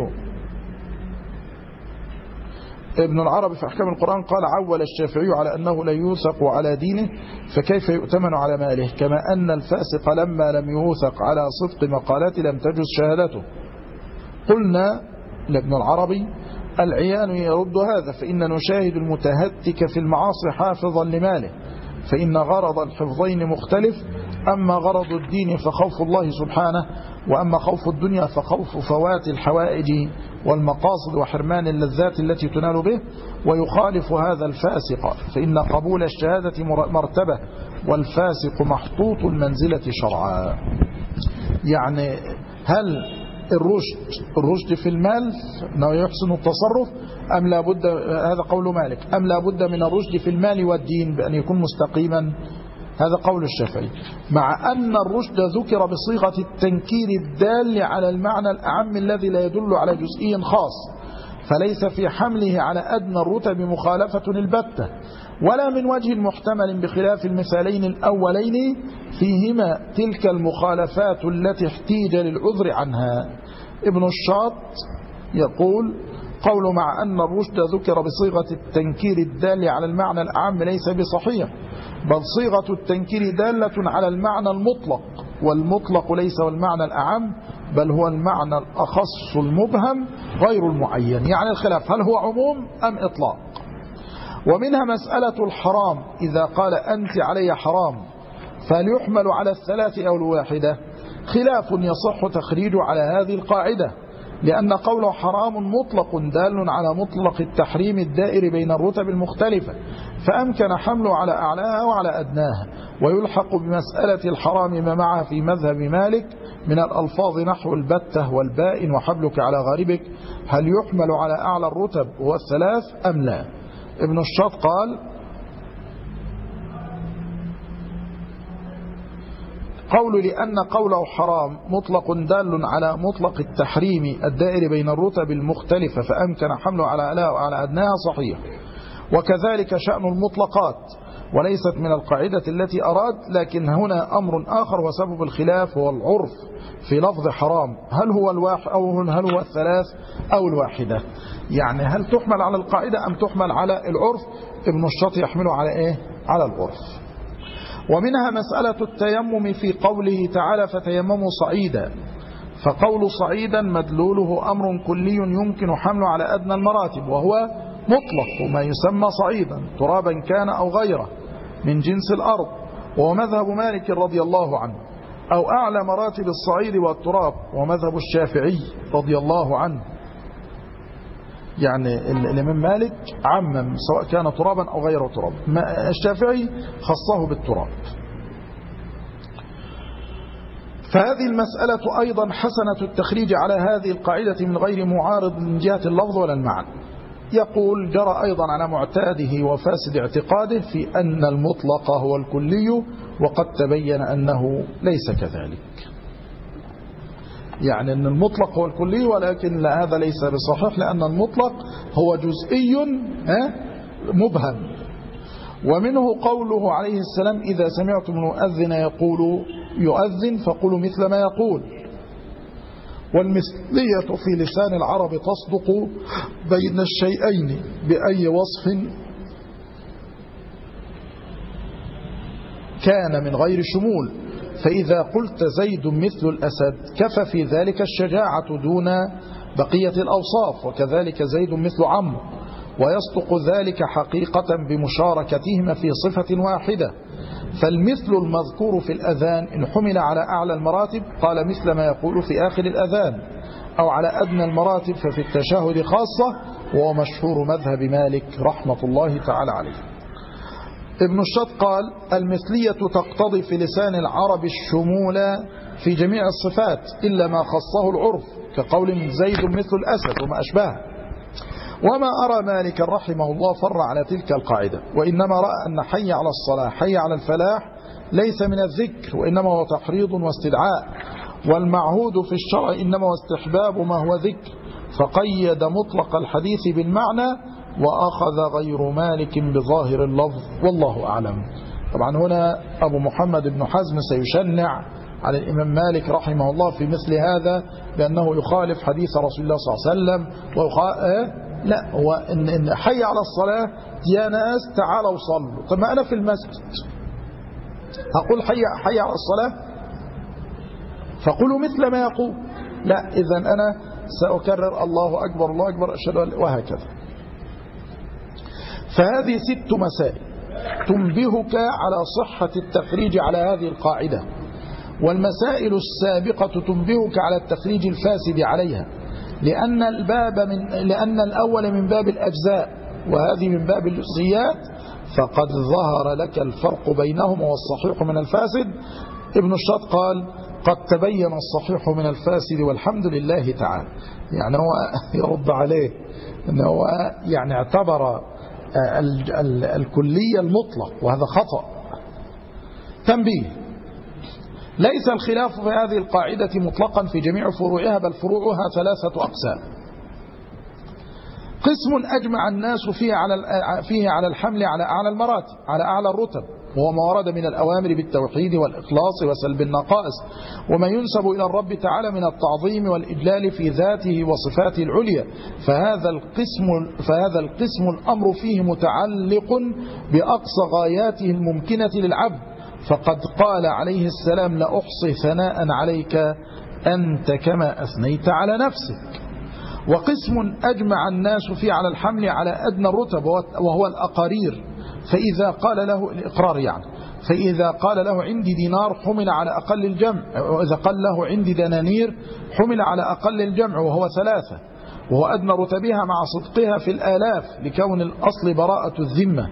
ابن العربي في أحكام القرآن قال عول الشافعي على أنه لا يوثق على دينه فكيف يؤتمن على ماله، كما أن الفاسق لما لم يوثق على صدق مقالته لم تجز شهادته. قلنا لابن العربي العيان يرد هذا، فإن نشاهد المتهتك في المعاصي حافظا لماله، فإن غرض الحفظين مختلف، أما غرض الدين فخوف الله سبحانه، وأما خوف الدنيا فخوف فوات الحوائج والمقاصد وحرمان اللذات التي تنال به. ويخالف هذا الفاسق، فإن قبول الشهادة مرتبة، والفاسق محطوط المنزلة شرعا. يعني هل الرشد في المال أنه يحسن التصرف أم لا بد، هذا قول مالك، أم لا بد من الرشد في المال والدين بأن يكون مستقيما، هذا قول الشافعي، مع أن الرشد ذكر بصيغة التنكير الدال على المعنى الأعم الذي لا يدل على جزئي خاص، فليس في حمله على أدنى الرتب مخالفة البتة، ولا من وجه محتمل بخلاف المثالين الأولين فيهما تلك المخالفات التي احتيج للعذر عنها. ابن الشاط يقول قول مع أن الرشد ذكر بصيغة التنكير الدال على المعنى الأعم ليس بصحيح، بل صيغة التنكير دالة على المعنى المطلق، والمطلق ليس هو المعنى الأعم، بل هو المعنى الأخص المبهم غير المعين. يعني الخلاف هل هو عموم أم إطلاق. ومنها مسألة الحرام، إذا قال أنت علي حرام فهل يحمل على الثلاث أو الواحدة؟ خلاف يصح تخريجه على هذه القاعدة، لأن قوله حرام مطلق دال على مطلق التحريم الدائر بين الرتب المختلفة، فأمكن حمله على أعلاها وعلى أدناها. ويلحق بمسألة الحرام ما معها في مذهب مالك من الألفاظ نحو البتة والبائن وحبلك على غاربك، هل يحمل على أعلى الرتب والثلاث أم لا؟ ابن الشاط قال قول لأن قوله حرام مطلق دال على مطلق التحريم الدائر بين الرتب المختلفة، فأمكن حمله على أعلاها وعلى أدناها صحيح. وكذلك شأن المطلقات، وليست من القاعدة التي أراد، لكن هنا أمر آخر وسبب الخلاف هو العرف في لفظ حرام، هل هو الواحد أو هل هو الثلاث أو الواحدة، يعني هل تحمل على القاعدة أم تحمل على العرف. ابن الشاط يحمله على إيه؟ على العرف. ومنها مسألة التيمم في قوله تعالى فتيمموا صعيدا، فقول صعيدا مدلوله أمر كلي يمكن حمله على أدنى المراتب، وهو مطلق ما يسمى صعيدا ترابا كان أو غيره من جنس الأرض، وهو مذهب مالك رضي الله عنه، أو أعلى مراتب الصعيد والتراب، ومذهب الشافعي رضي الله عنه. يعني الإمام مالك عمم سواء كان ترابا أو غير تراب، الشافعي خصه بالتراب. فهذه المسألة أيضا حسنة التخريج على هذه القاعدة من غير معارض من جهة اللفظ ولا المعنى. يقول جرى أيضا على معتاده وفاسد اعتقاده في أن المطلق هو الكلي، وقد تبين أنه ليس كذلك. يعني أن المطلق هو الكلي، ولكن هذا ليس بصحيح، لأن المطلق هو جزئي مبهم. ومنه قوله عليه السلام: إذا سمعتم المؤذن يؤذن فقولوا مثل ما يقول. والمثلية في لسان العرب تصدق بين الشيئين بأي وصف كان من غير شمول. فإذا قلت زيد مثل الأسد كفى في ذلك الشجاعة دون بقية الأوصاف، وكذلك زيد مثل عمرو، ويصدق ذلك حقيقة بمشاركتهما في صفة واحدة. فالمثل المذكور في الأذان إن حمل على أعلى المراتب قال مثل ما يقول في آخر الأذان، أو على أدنى المراتب ففي التشهد خاصة، وهو مشهور مذهب مالك رحمة الله تعالى عليه. ابن الشط قال: المثلية تقتضي في لسان العرب الشمول في جميع الصفات إلا ما خصه العرف، كقول زيد مثل الأسد وما أشبهه. وما أرى مالك رحمه الله فر على تلك القاعدة، وإنما رأى أن حي على الصلاة حي على الفلاح ليس من الذكر، وإنما هو تحريض واستدعاء، والمعهود في الشرع إنما هو استحباب ما هو ذكر، فقيد مطلق الحديث بالمعنى، وأخذ غير مالك بظاهر اللفظ، والله أعلم. طبعا هنا أبو محمد بن حزم سيشنع على الإمام مالك رحمه الله في مثل هذا، بأنه يخالف حديث رسول الله صلى الله عليه وسلم. لا، هو إن حي على الصلاة يا ناس تعالوا صلوا. طب ما أنا في المسجد هقول حي على الصلاة فقولوا مثل ما يقول؟ لا، إذن أنا سأكرر الله أكبر الله أكبر أشهد أن، وهكذا. فهذه 6 مسائل تنبهك على صحة التخريج على هذه القاعدة، والمسائل السابقة تنبهك على التخريج الفاسد عليها، لأن الأول من باب الأجزاء وهذه من باب الجزئيات، فقد ظهر لك الفرق بينهما والصحيح من الفاسد. ابن الشط قال: قد تبين الصحيح من الفاسد والحمد لله تعالى. يعني هو يرد عليه أنه هو يعني اعتبر الكلية المطلق، وهذا خطأ. تنبيه: ليس الخلاف في هذه القاعدة مطلقا في جميع فروعها، بل فروعها 3 أقسام. قسم أجمع الناس فيه على الحمل على أعلى المراتب، على أعلى الرتب، وهو ما ورد من الأوامر بالتوحيد والإخلاص وسلب النقائص، وما ينسب إلى الرب تعالى من التعظيم والإجلال في ذاته وصفاته العليا. فهذا القسم الأمر فيه متعلق بأقصى غاياته الممكنة للعبد، فقد قال عليه السلام: لأحصي ثناء عليك أنت كما أثنيت على نفسك. وقسم أجمع الناس فيه على الحمل على أدنى الرتب، وهو الأقارير، فإذا قال له الإقرار يعني، فإذا قال له عندي دينار حمل على أقل الجمع، وإذا قال له عندي دنانير حمل على أقل الجمع، وهو 3، وهو أدنى رتبها مع صدقها في الآلاف، لكون الأصل براءة الذمة،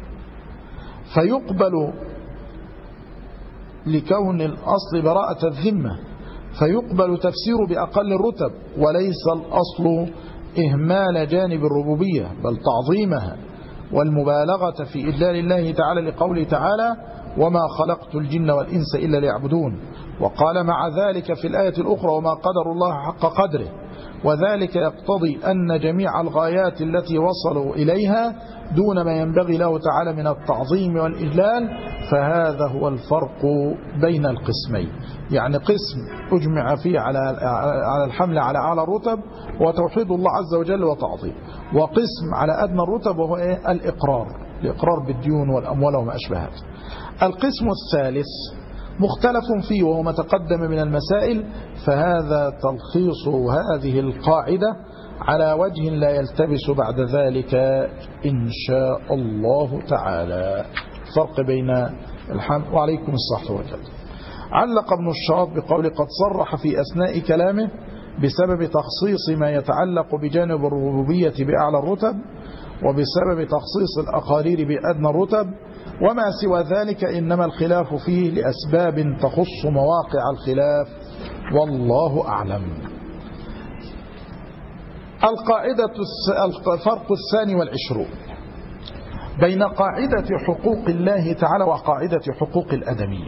فيقبل تفسير بأقل الرتب، وليس الأصل إهمال جانب الربوبية بل تعظيمها والمبالغة في إجلال الله تعالى، لقوله تعالى: وما خلقت الجن والإنس إلا ليعبدون. وقال مع ذلك في الآية الأخرى: وما قدر الله حق قدره. وذلك يقتضي أن جميع الغايات التي وصلوا إليها دون ما ينبغي له تعالى من التعظيم والإجلال، فهذا هو الفرق بين القسمين. يعني قسم أجمع فيه على الحمل على أعلى الرتب وتوحيد الله عز وجل وتعظيم، وقسم على أدنى الرتب وهو الإقرار بالديون والأموال وما أشبهها. القسم الثالث مختلف فيه وهو ما تقدم من المسائل، فهذا تلخيص هذه القاعدة على وجه لا يلتبس بعد ذلك إن شاء الله تعالى. فرق بين الحمل. وعليكم الصحة والسلام. علق ابن الشاط بقول: قد صرح في أثناء كلامه بسبب تخصيص ما يتعلق بجانب الربوبية بأعلى الرتب، وبسبب تخصيص الأقارير بأدنى الرتب، وما سوى ذلك إنما الخلاف فيه لأسباب تخص مواقع الخلاف، والله أعلم. الفرق 22 بين قاعدة حقوق الله تعالى وقاعدة حقوق الآدميين.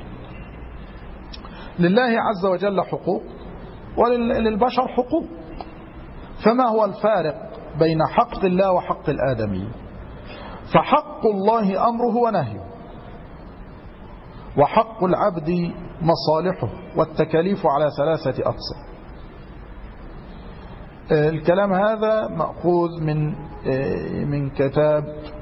لله عز وجل حقوق وللبشر حقوق، فما هو الفارق بين حق الله وحق الآدمي؟ فحق الله أمره ونهيه، وحق العبد مصالحه والتكاليف على 3 أقسام. الكلام هذا مأخوذ من كتاب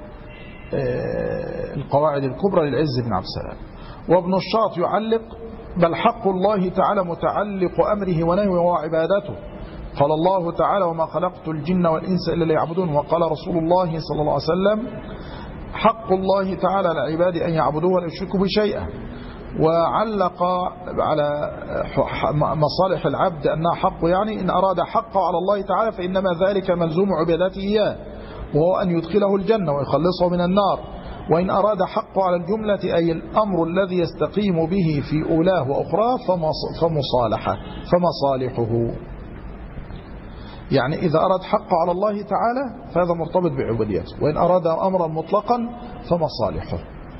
القواعد الكبرى للعز بن عبد السلام. وابن الشاط يعلق: بل حق الله تعالى متعلق أمره ونهيه وهو عبادته. قال الله تعالى: وما خلقت الجن والإنس إلا ليعبدون. وقال رسول الله صلى الله عليه وسلم: حق الله تعالى على العباد أن يعبدوه ولا يشركوا بشيئا. وعلق على مصالح العبد أنها حق، يعني إن أراد حقه على الله تعالى فإنما ذلك ملزوم عبادته إياه، وهو أن يدخله الجنة ويخلصه من النار. وإن أراد حقه على الجملة أي الأمر الذي يستقيم به في أولاه وأخراه فمصالحه. يعني إذا أراد حقه على الله تعالى فهذا مرتبط بعبوديته، وإن أراد أمرا مطلقا فمصالحه.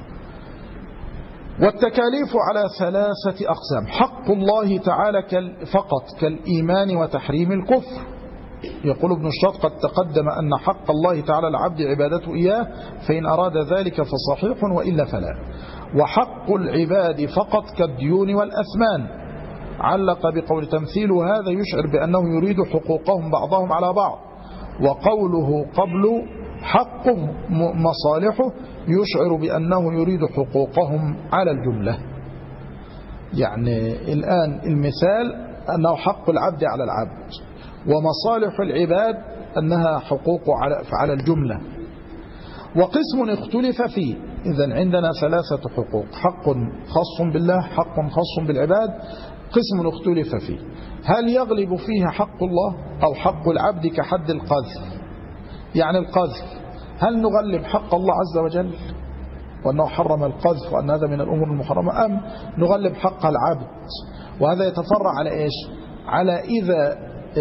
والتكاليف على 3 أقسام: حق الله تعالى فقط كالإيمان وتحريم الكفر. يقول ابن الشاط: قد تقدم أن حق الله تعالى العبد عبادته إياه، فإن أراد ذلك فصحيح وإلا فلا. وحق العباد فقط كالديون والأثمان. علق بقول: تمثيل هذا يشعر بأنه يريد حقوقهم بعضهم على بعض. وقوله قبل حق مصالحه يشعر بأنه يريد حقوقهم على الجملة. يعني الآن المثال أنه حق العبد على العبد، ومصالح العباد أنها حقوق على الجملة. وقسم اختلف فيه. إذن عندنا 3 حقوق: حق خاص بالله، حق خاص بالعباد، قسم اختلف فيه. هل يغلب فيه حق الله أو حق العبد كحد القذف؟ يعني القذف هل نغلب حق الله عز وجل وأنه حرم القذف وأن هذا من الأمور المحرمة، أم نغلب حق العبد؟ وهذا يتفرع على إيش؟ على إذا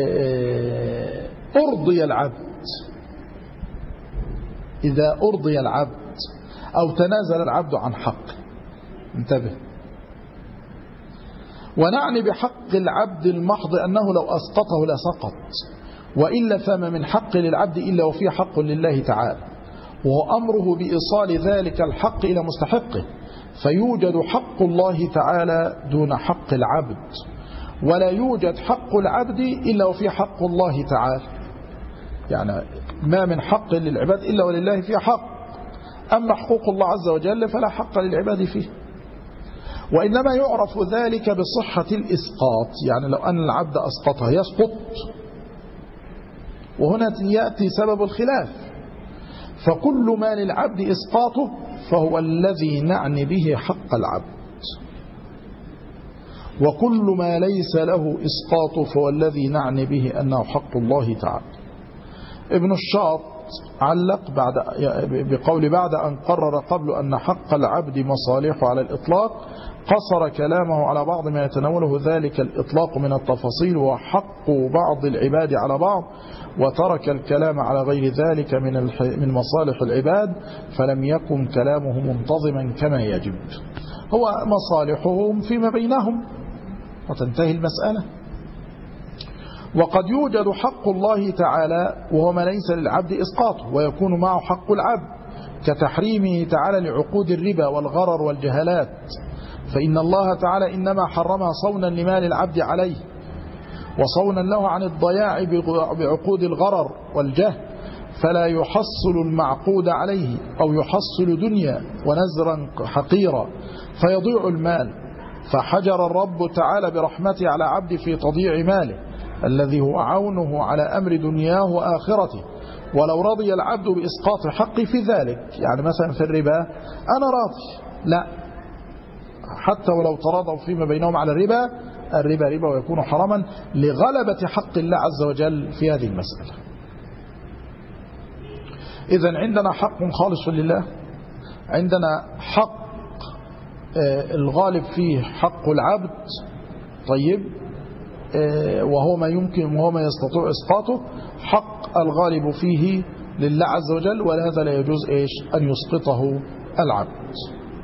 أرضي العبد، إذا أرضي العبد أو تنازل العبد عن حق. انتبه. ونعني بحق العبد المحض أنه لو أسقطه لسقط، وإلا فما من حق للعبد إلا وفيه حق لله تعالى، وهو أمره بإيصال ذلك الحق إلى مستحقه. فيوجد حق الله تعالى دون حق العبد، ولا يوجد حق العبد إلا وفيه حق الله تعالى. يعني ما من حق للعباد إلا ولله فيه حق، أما حقوق الله عز وجل فلا حق للعباد فيه. وإنما يعرف ذلك بصحة الإسقاط، يعني لو أن العبد أسقطه يسقط، وهنا يأتي سبب الخلاف. فكل ما للعبد إسقاطه فهو الذي نعني به حق العبد، وكل ما ليس له إسقاطه فهو الذي نعني به أنه حق الله تعالى. ابن الشاط علق بقول: بعد أن قرر قبل أن حق العبد مصالحه على الإطلاق، قصر كلامه على بعض ما يتناوله ذلك الإطلاق من التفاصيل وحق بعض العباد على بعض، وترك الكلام على غير ذلك من مصالح العباد، فلم يكن كلامه منتظما كما يجب. هو مصالحهم فيما بينهم وتنتهي المسألة. وقد يوجد حق الله تعالى وهو ما ليس للعبد إسقاطه، ويكون معه حق العبد كتحريمه تعالى لعقود الربا والغرر والجهالات، فإن الله تعالى إنما حرمها صونا لمال العبد عليه، وصونا له عن الضياع بعقود الغرر والجهل، فلا يحصل المعقود عليه أو يحصل دنيا ونزرا حقيرا فيضيع المال. فحجر الرب تعالى برحمته على عبد في تضييع ماله الذي هو عونه على أمر دنياه وآخرته. ولو رضي العبد بإسقاط حقه في ذلك، يعني مثلا في الربا أنا راضي، لا، حتى ولو تراضوا فيما بينهم على الربا ربا ويكون حراما لغلبة حق الله عز وجل في هذه المسألة. إذن عندنا حق خالص لله، عندنا حق الغالب فيه حق العبد، طيب، وهو ما يمكن وهو ما يستطيع إسقاطه. حق الغالب فيه لله عز وجل، ولهذا لا يجوز أن يسقطه العبد.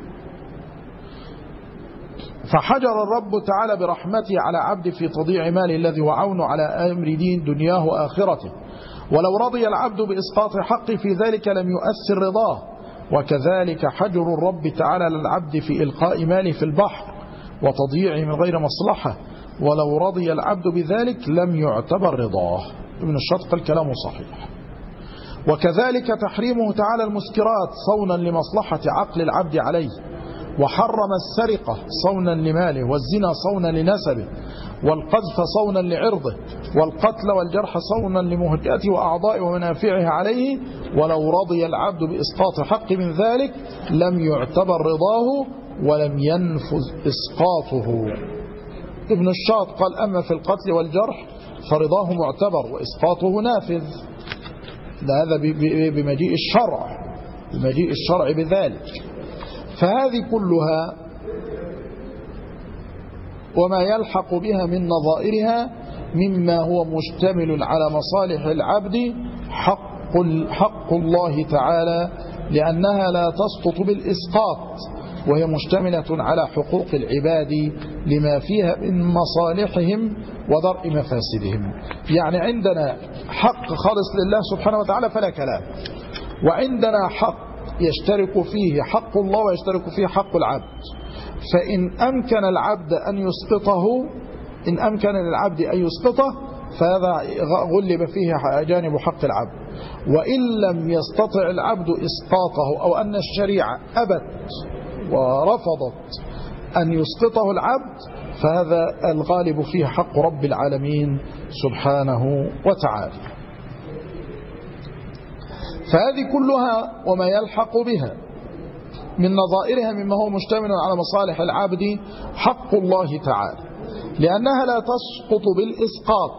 فحجر الرب تعالى برحمته على عبد في تضييع ماله الذي هو عون على أمر دين دنياه وآخرته، ولو رضي العبد بإسقاط حقه في ذلك لم يؤثر رضاه. وكذلك حجر الرب تعالى للعبد في إلقاء ماله في البحر وتضييعه من غير مصلحة، ولو رضي العبد بذلك لم يعتبر رضاه. ابن الشاط قال كلامه صحيح. وكذلك تحريمه تعالى المسكرات صونا لمصلحة عقل العبد عليه، وحرم السرقة صونا لماله، والزنا صونا لنسبه، والقذف صونا لعرضه، والقتل والجرح صونا لمهجته وأعضائه ومنافعه عليه، ولو رضي العبد بإسقاط حق من ذلك لم يعتبر رضاه ولم ينفذ إسقاطه. ابن الشاط قال أما في القتل والجرح فرضاه معتبر وإسقاطه نافذ، هذا بمجيء الشرع بذلك. فهذه كلها وما يلحق بها من نظائرها مما هو مشتمل على مصالح العبد حق الله تعالى، لأنها لا تسقط بالإسقاط، وهي مشتملة على حقوق العباد لما فيها من مصالحهم ودرء مفاسدهم. يعني عندنا حق خالص لله سبحانه وتعالى فلا كلام، وعندنا حق يشترك فيه حق الله ويشترك فيه حق العبد. فإن أمكن العبد أن يسقطه فهذا غلب فيه جانب حق العبد. وإن لم يستطع العبد إسقاطه أو أن الشريعة أبت ورفضت أن يسقطه العبد فهذا الغالب فيه حق رب العالمين سبحانه وتعالى. فهذه كلها وما يلحق بها من نظائرها مما هو مشتمل على مصالح العبد حق الله تعالى، لأنها لا تسقط بالإسقاط،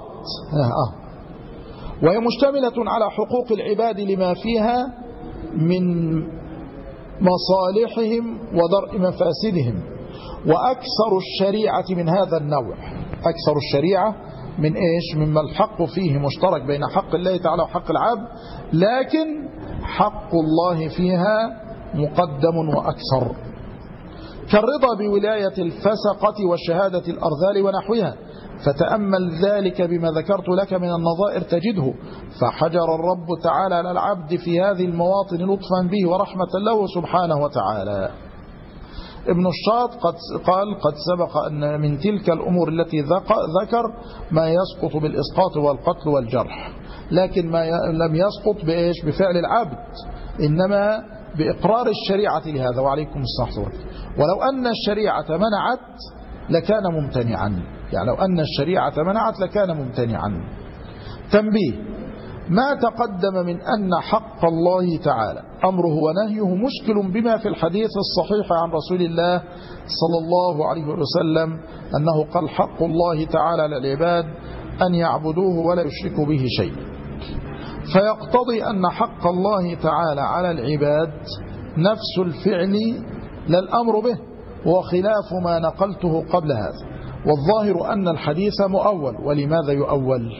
وهي مشتملة على حقوق العباد لما فيها من مصالحهم ودرء مفاسدهم. وأكثر الشريعة من هذا النوع، أكثر الشريعة من مما الحق فيه مشترك بين حق الله تعالى وحق العبد، لكن حق الله فيها مقدم وأكثر، كالرضا بولاية الفسقة وشهادة الأرذال ونحوها. فتأمل ذلك بما ذكرت لك من النظائر تجده. فحجر الرب تعالى على العبد في هذه المواطن لطفا به ورحمة له سبحانه وتعالى. ابن الشاط قد سبق أن من تلك الأمور التي ذكر ما يسقط بالإسقاط والقتل والجرح، لكن ما لم يسقط بفعل العبد، إنما بإقرار الشريعة لهذا. وعليكم السلام. ولو أن الشريعة منعت لكان ممتنعا، يعني لو أن الشريعة منعت لكان ممتنعا. تنبيه: ما تقدم من أن حق الله تعالى أمره ونهيه مشكل بما في الحديث الصحيح عن رسول الله صلى الله عليه وسلم أنه قال: حق الله تعالى للعباد أن يعبدوه ولا يشركوا به شيء. فيقتضي أن حق الله تعالى على العباد نفس الفعل لا الأمر به، وخلاف ما نقلته قبل هذا. والظاهر أن الحديث مؤول. ولماذا يؤول؟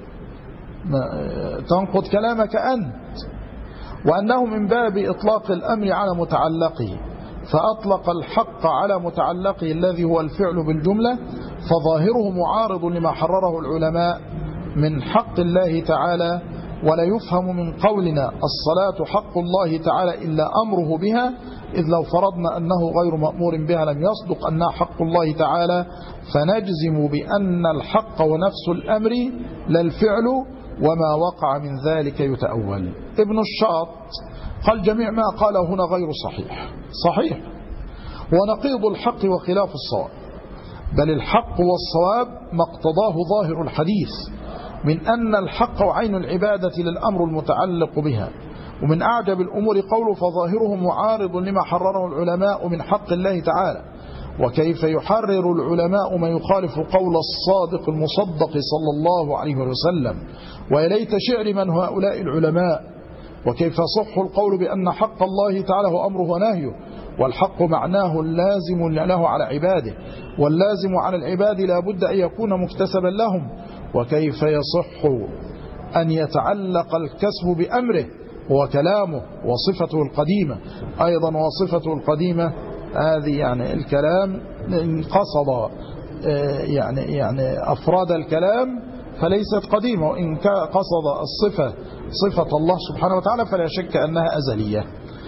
تنقض كلامك أنت، وأنه من باب إطلاق الأمر على متعلقه، فأطلق الحق على متعلقه الذي هو الفعل بالجملة، فظاهره معارض لما حرره العلماء من حق الله تعالى. ولا يفهم من قولنا الصلاة حق الله تعالى إلا أمره بها، إذ لو فرضنا أنه غير مأمور بها لم يصدق أنها حق الله تعالى، فنجزم بأن الحق ونفس الأمر لا الفعل، وما وقع من ذلك يتأول. ابن الشاط قال: جميع ما قاله هنا غير صحيح ونقيض الحق وخلاف الصواب، بل الحق والصواب ما اقتضاه ظاهر الحديث من أن الحق وعين العبادة للأمر المتعلق بها. ومن أعجب الأمور قوله: فظاهره معارض لما حرره العلماء من حق الله تعالى. وكيف يحرر العلماء ما يخالف قول الصادق المصدق صلى الله عليه وسلم؟ ويليت شعر من هؤلاء العلماء. وكيف صح القول بأن حق الله تعالى هو أمره ونهيه، والحق معناه اللازم له على عباده، واللازم على العباد لا بد أن يكون مكتسبا لهم. وكيف يصح أن يتعلق الكسب بأمره وكلامه وصفته القديمة. أيضا وصفته القديمة هذه يعني الكلام إن قصد يعني أفراد الكلام فليست قديمة، وإن قصد الصفة صفة الله سبحانه وتعالى فلا شك أنها أزلية.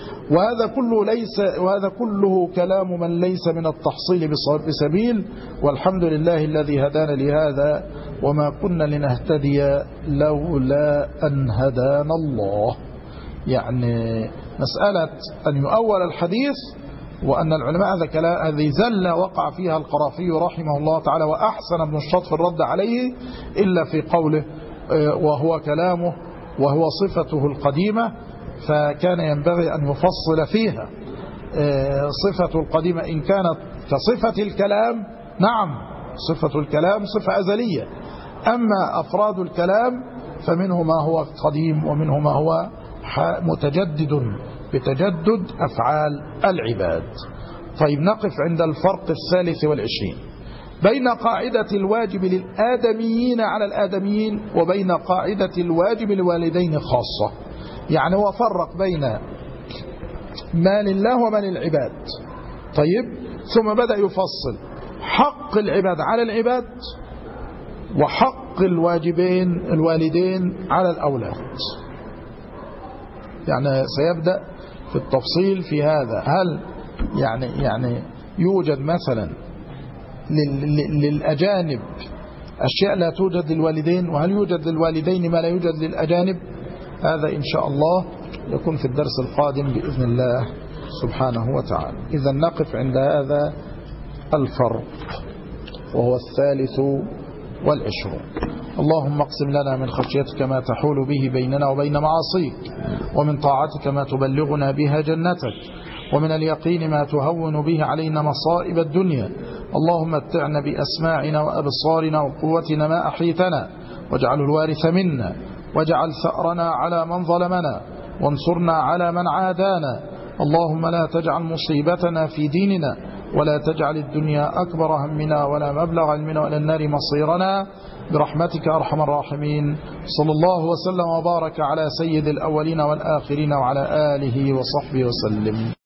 وهذا كله كلام من ليس من التحصيل بسبيل، والحمد لله الذي هدانا لهذا وما كنا لنهتدي لولا أن هدانا الله. يعني مسألة أن يؤول الحديث وأن العلماء هذه زلة وقع فيها القرافي رحمه الله تعالى، وأحسن ابن الشط في الرد عليه إلا في قوله وهو كلامه وهو صفته القديمة، فكان ينبغي أن يفصل فيها. صفة القديمة إن كانت كصفة الكلام، نعم صفة الكلام صفة أزلية، أما أفراد الكلام فمنه ما هو قديم ومنه ما هو متجدد بتجدد أفعال العباد. طيب نقف عند الفرق 23 بين قاعدة الواجب للآدميين على الآدميين وبين قاعدة الواجب للوالدين خاصة. يعني هو فرق بين ما لله وما للعباد. طيب ثم بدأ يفصل حق العباد على العباد وحق الوالدين على الأولاد. يعني سيبدأ في التفصيل في هذا. هل يعني يوجد مثلا للأجانب أشياء لا توجد للوالدين، وهل يوجد للوالدين ما لا يوجد للأجانب؟ هذا إن شاء الله يكون في الدرس القادم بإذن الله سبحانه وتعالى. إذا نقف عند هذا الفرق وهو 23. اللهم اقسم لنا من خشيتك ما تحول به بيننا وبين معاصيك، ومن طاعتك ما تبلغنا بها جنتك، ومن اليقين ما تهون به علينا مصائب الدنيا. اللهم متعنا بأسماعنا وأبصارنا وقوتنا ما أحيتنا، واجعله الوارث منا، واجعل ثأرنا على من ظلمنا، وانصرنا على من عادانا. اللهم لا تجعل مصيبتنا في ديننا، ولا تجعل الدنيا أكبر همنا ولا مبلغ علمنا ولا النار مصيرنا، برحمتك أرحم الراحمين. صلى الله وسلم وبارك على سيد الأولين والآخرين وعلى آله وصحبه وسلم.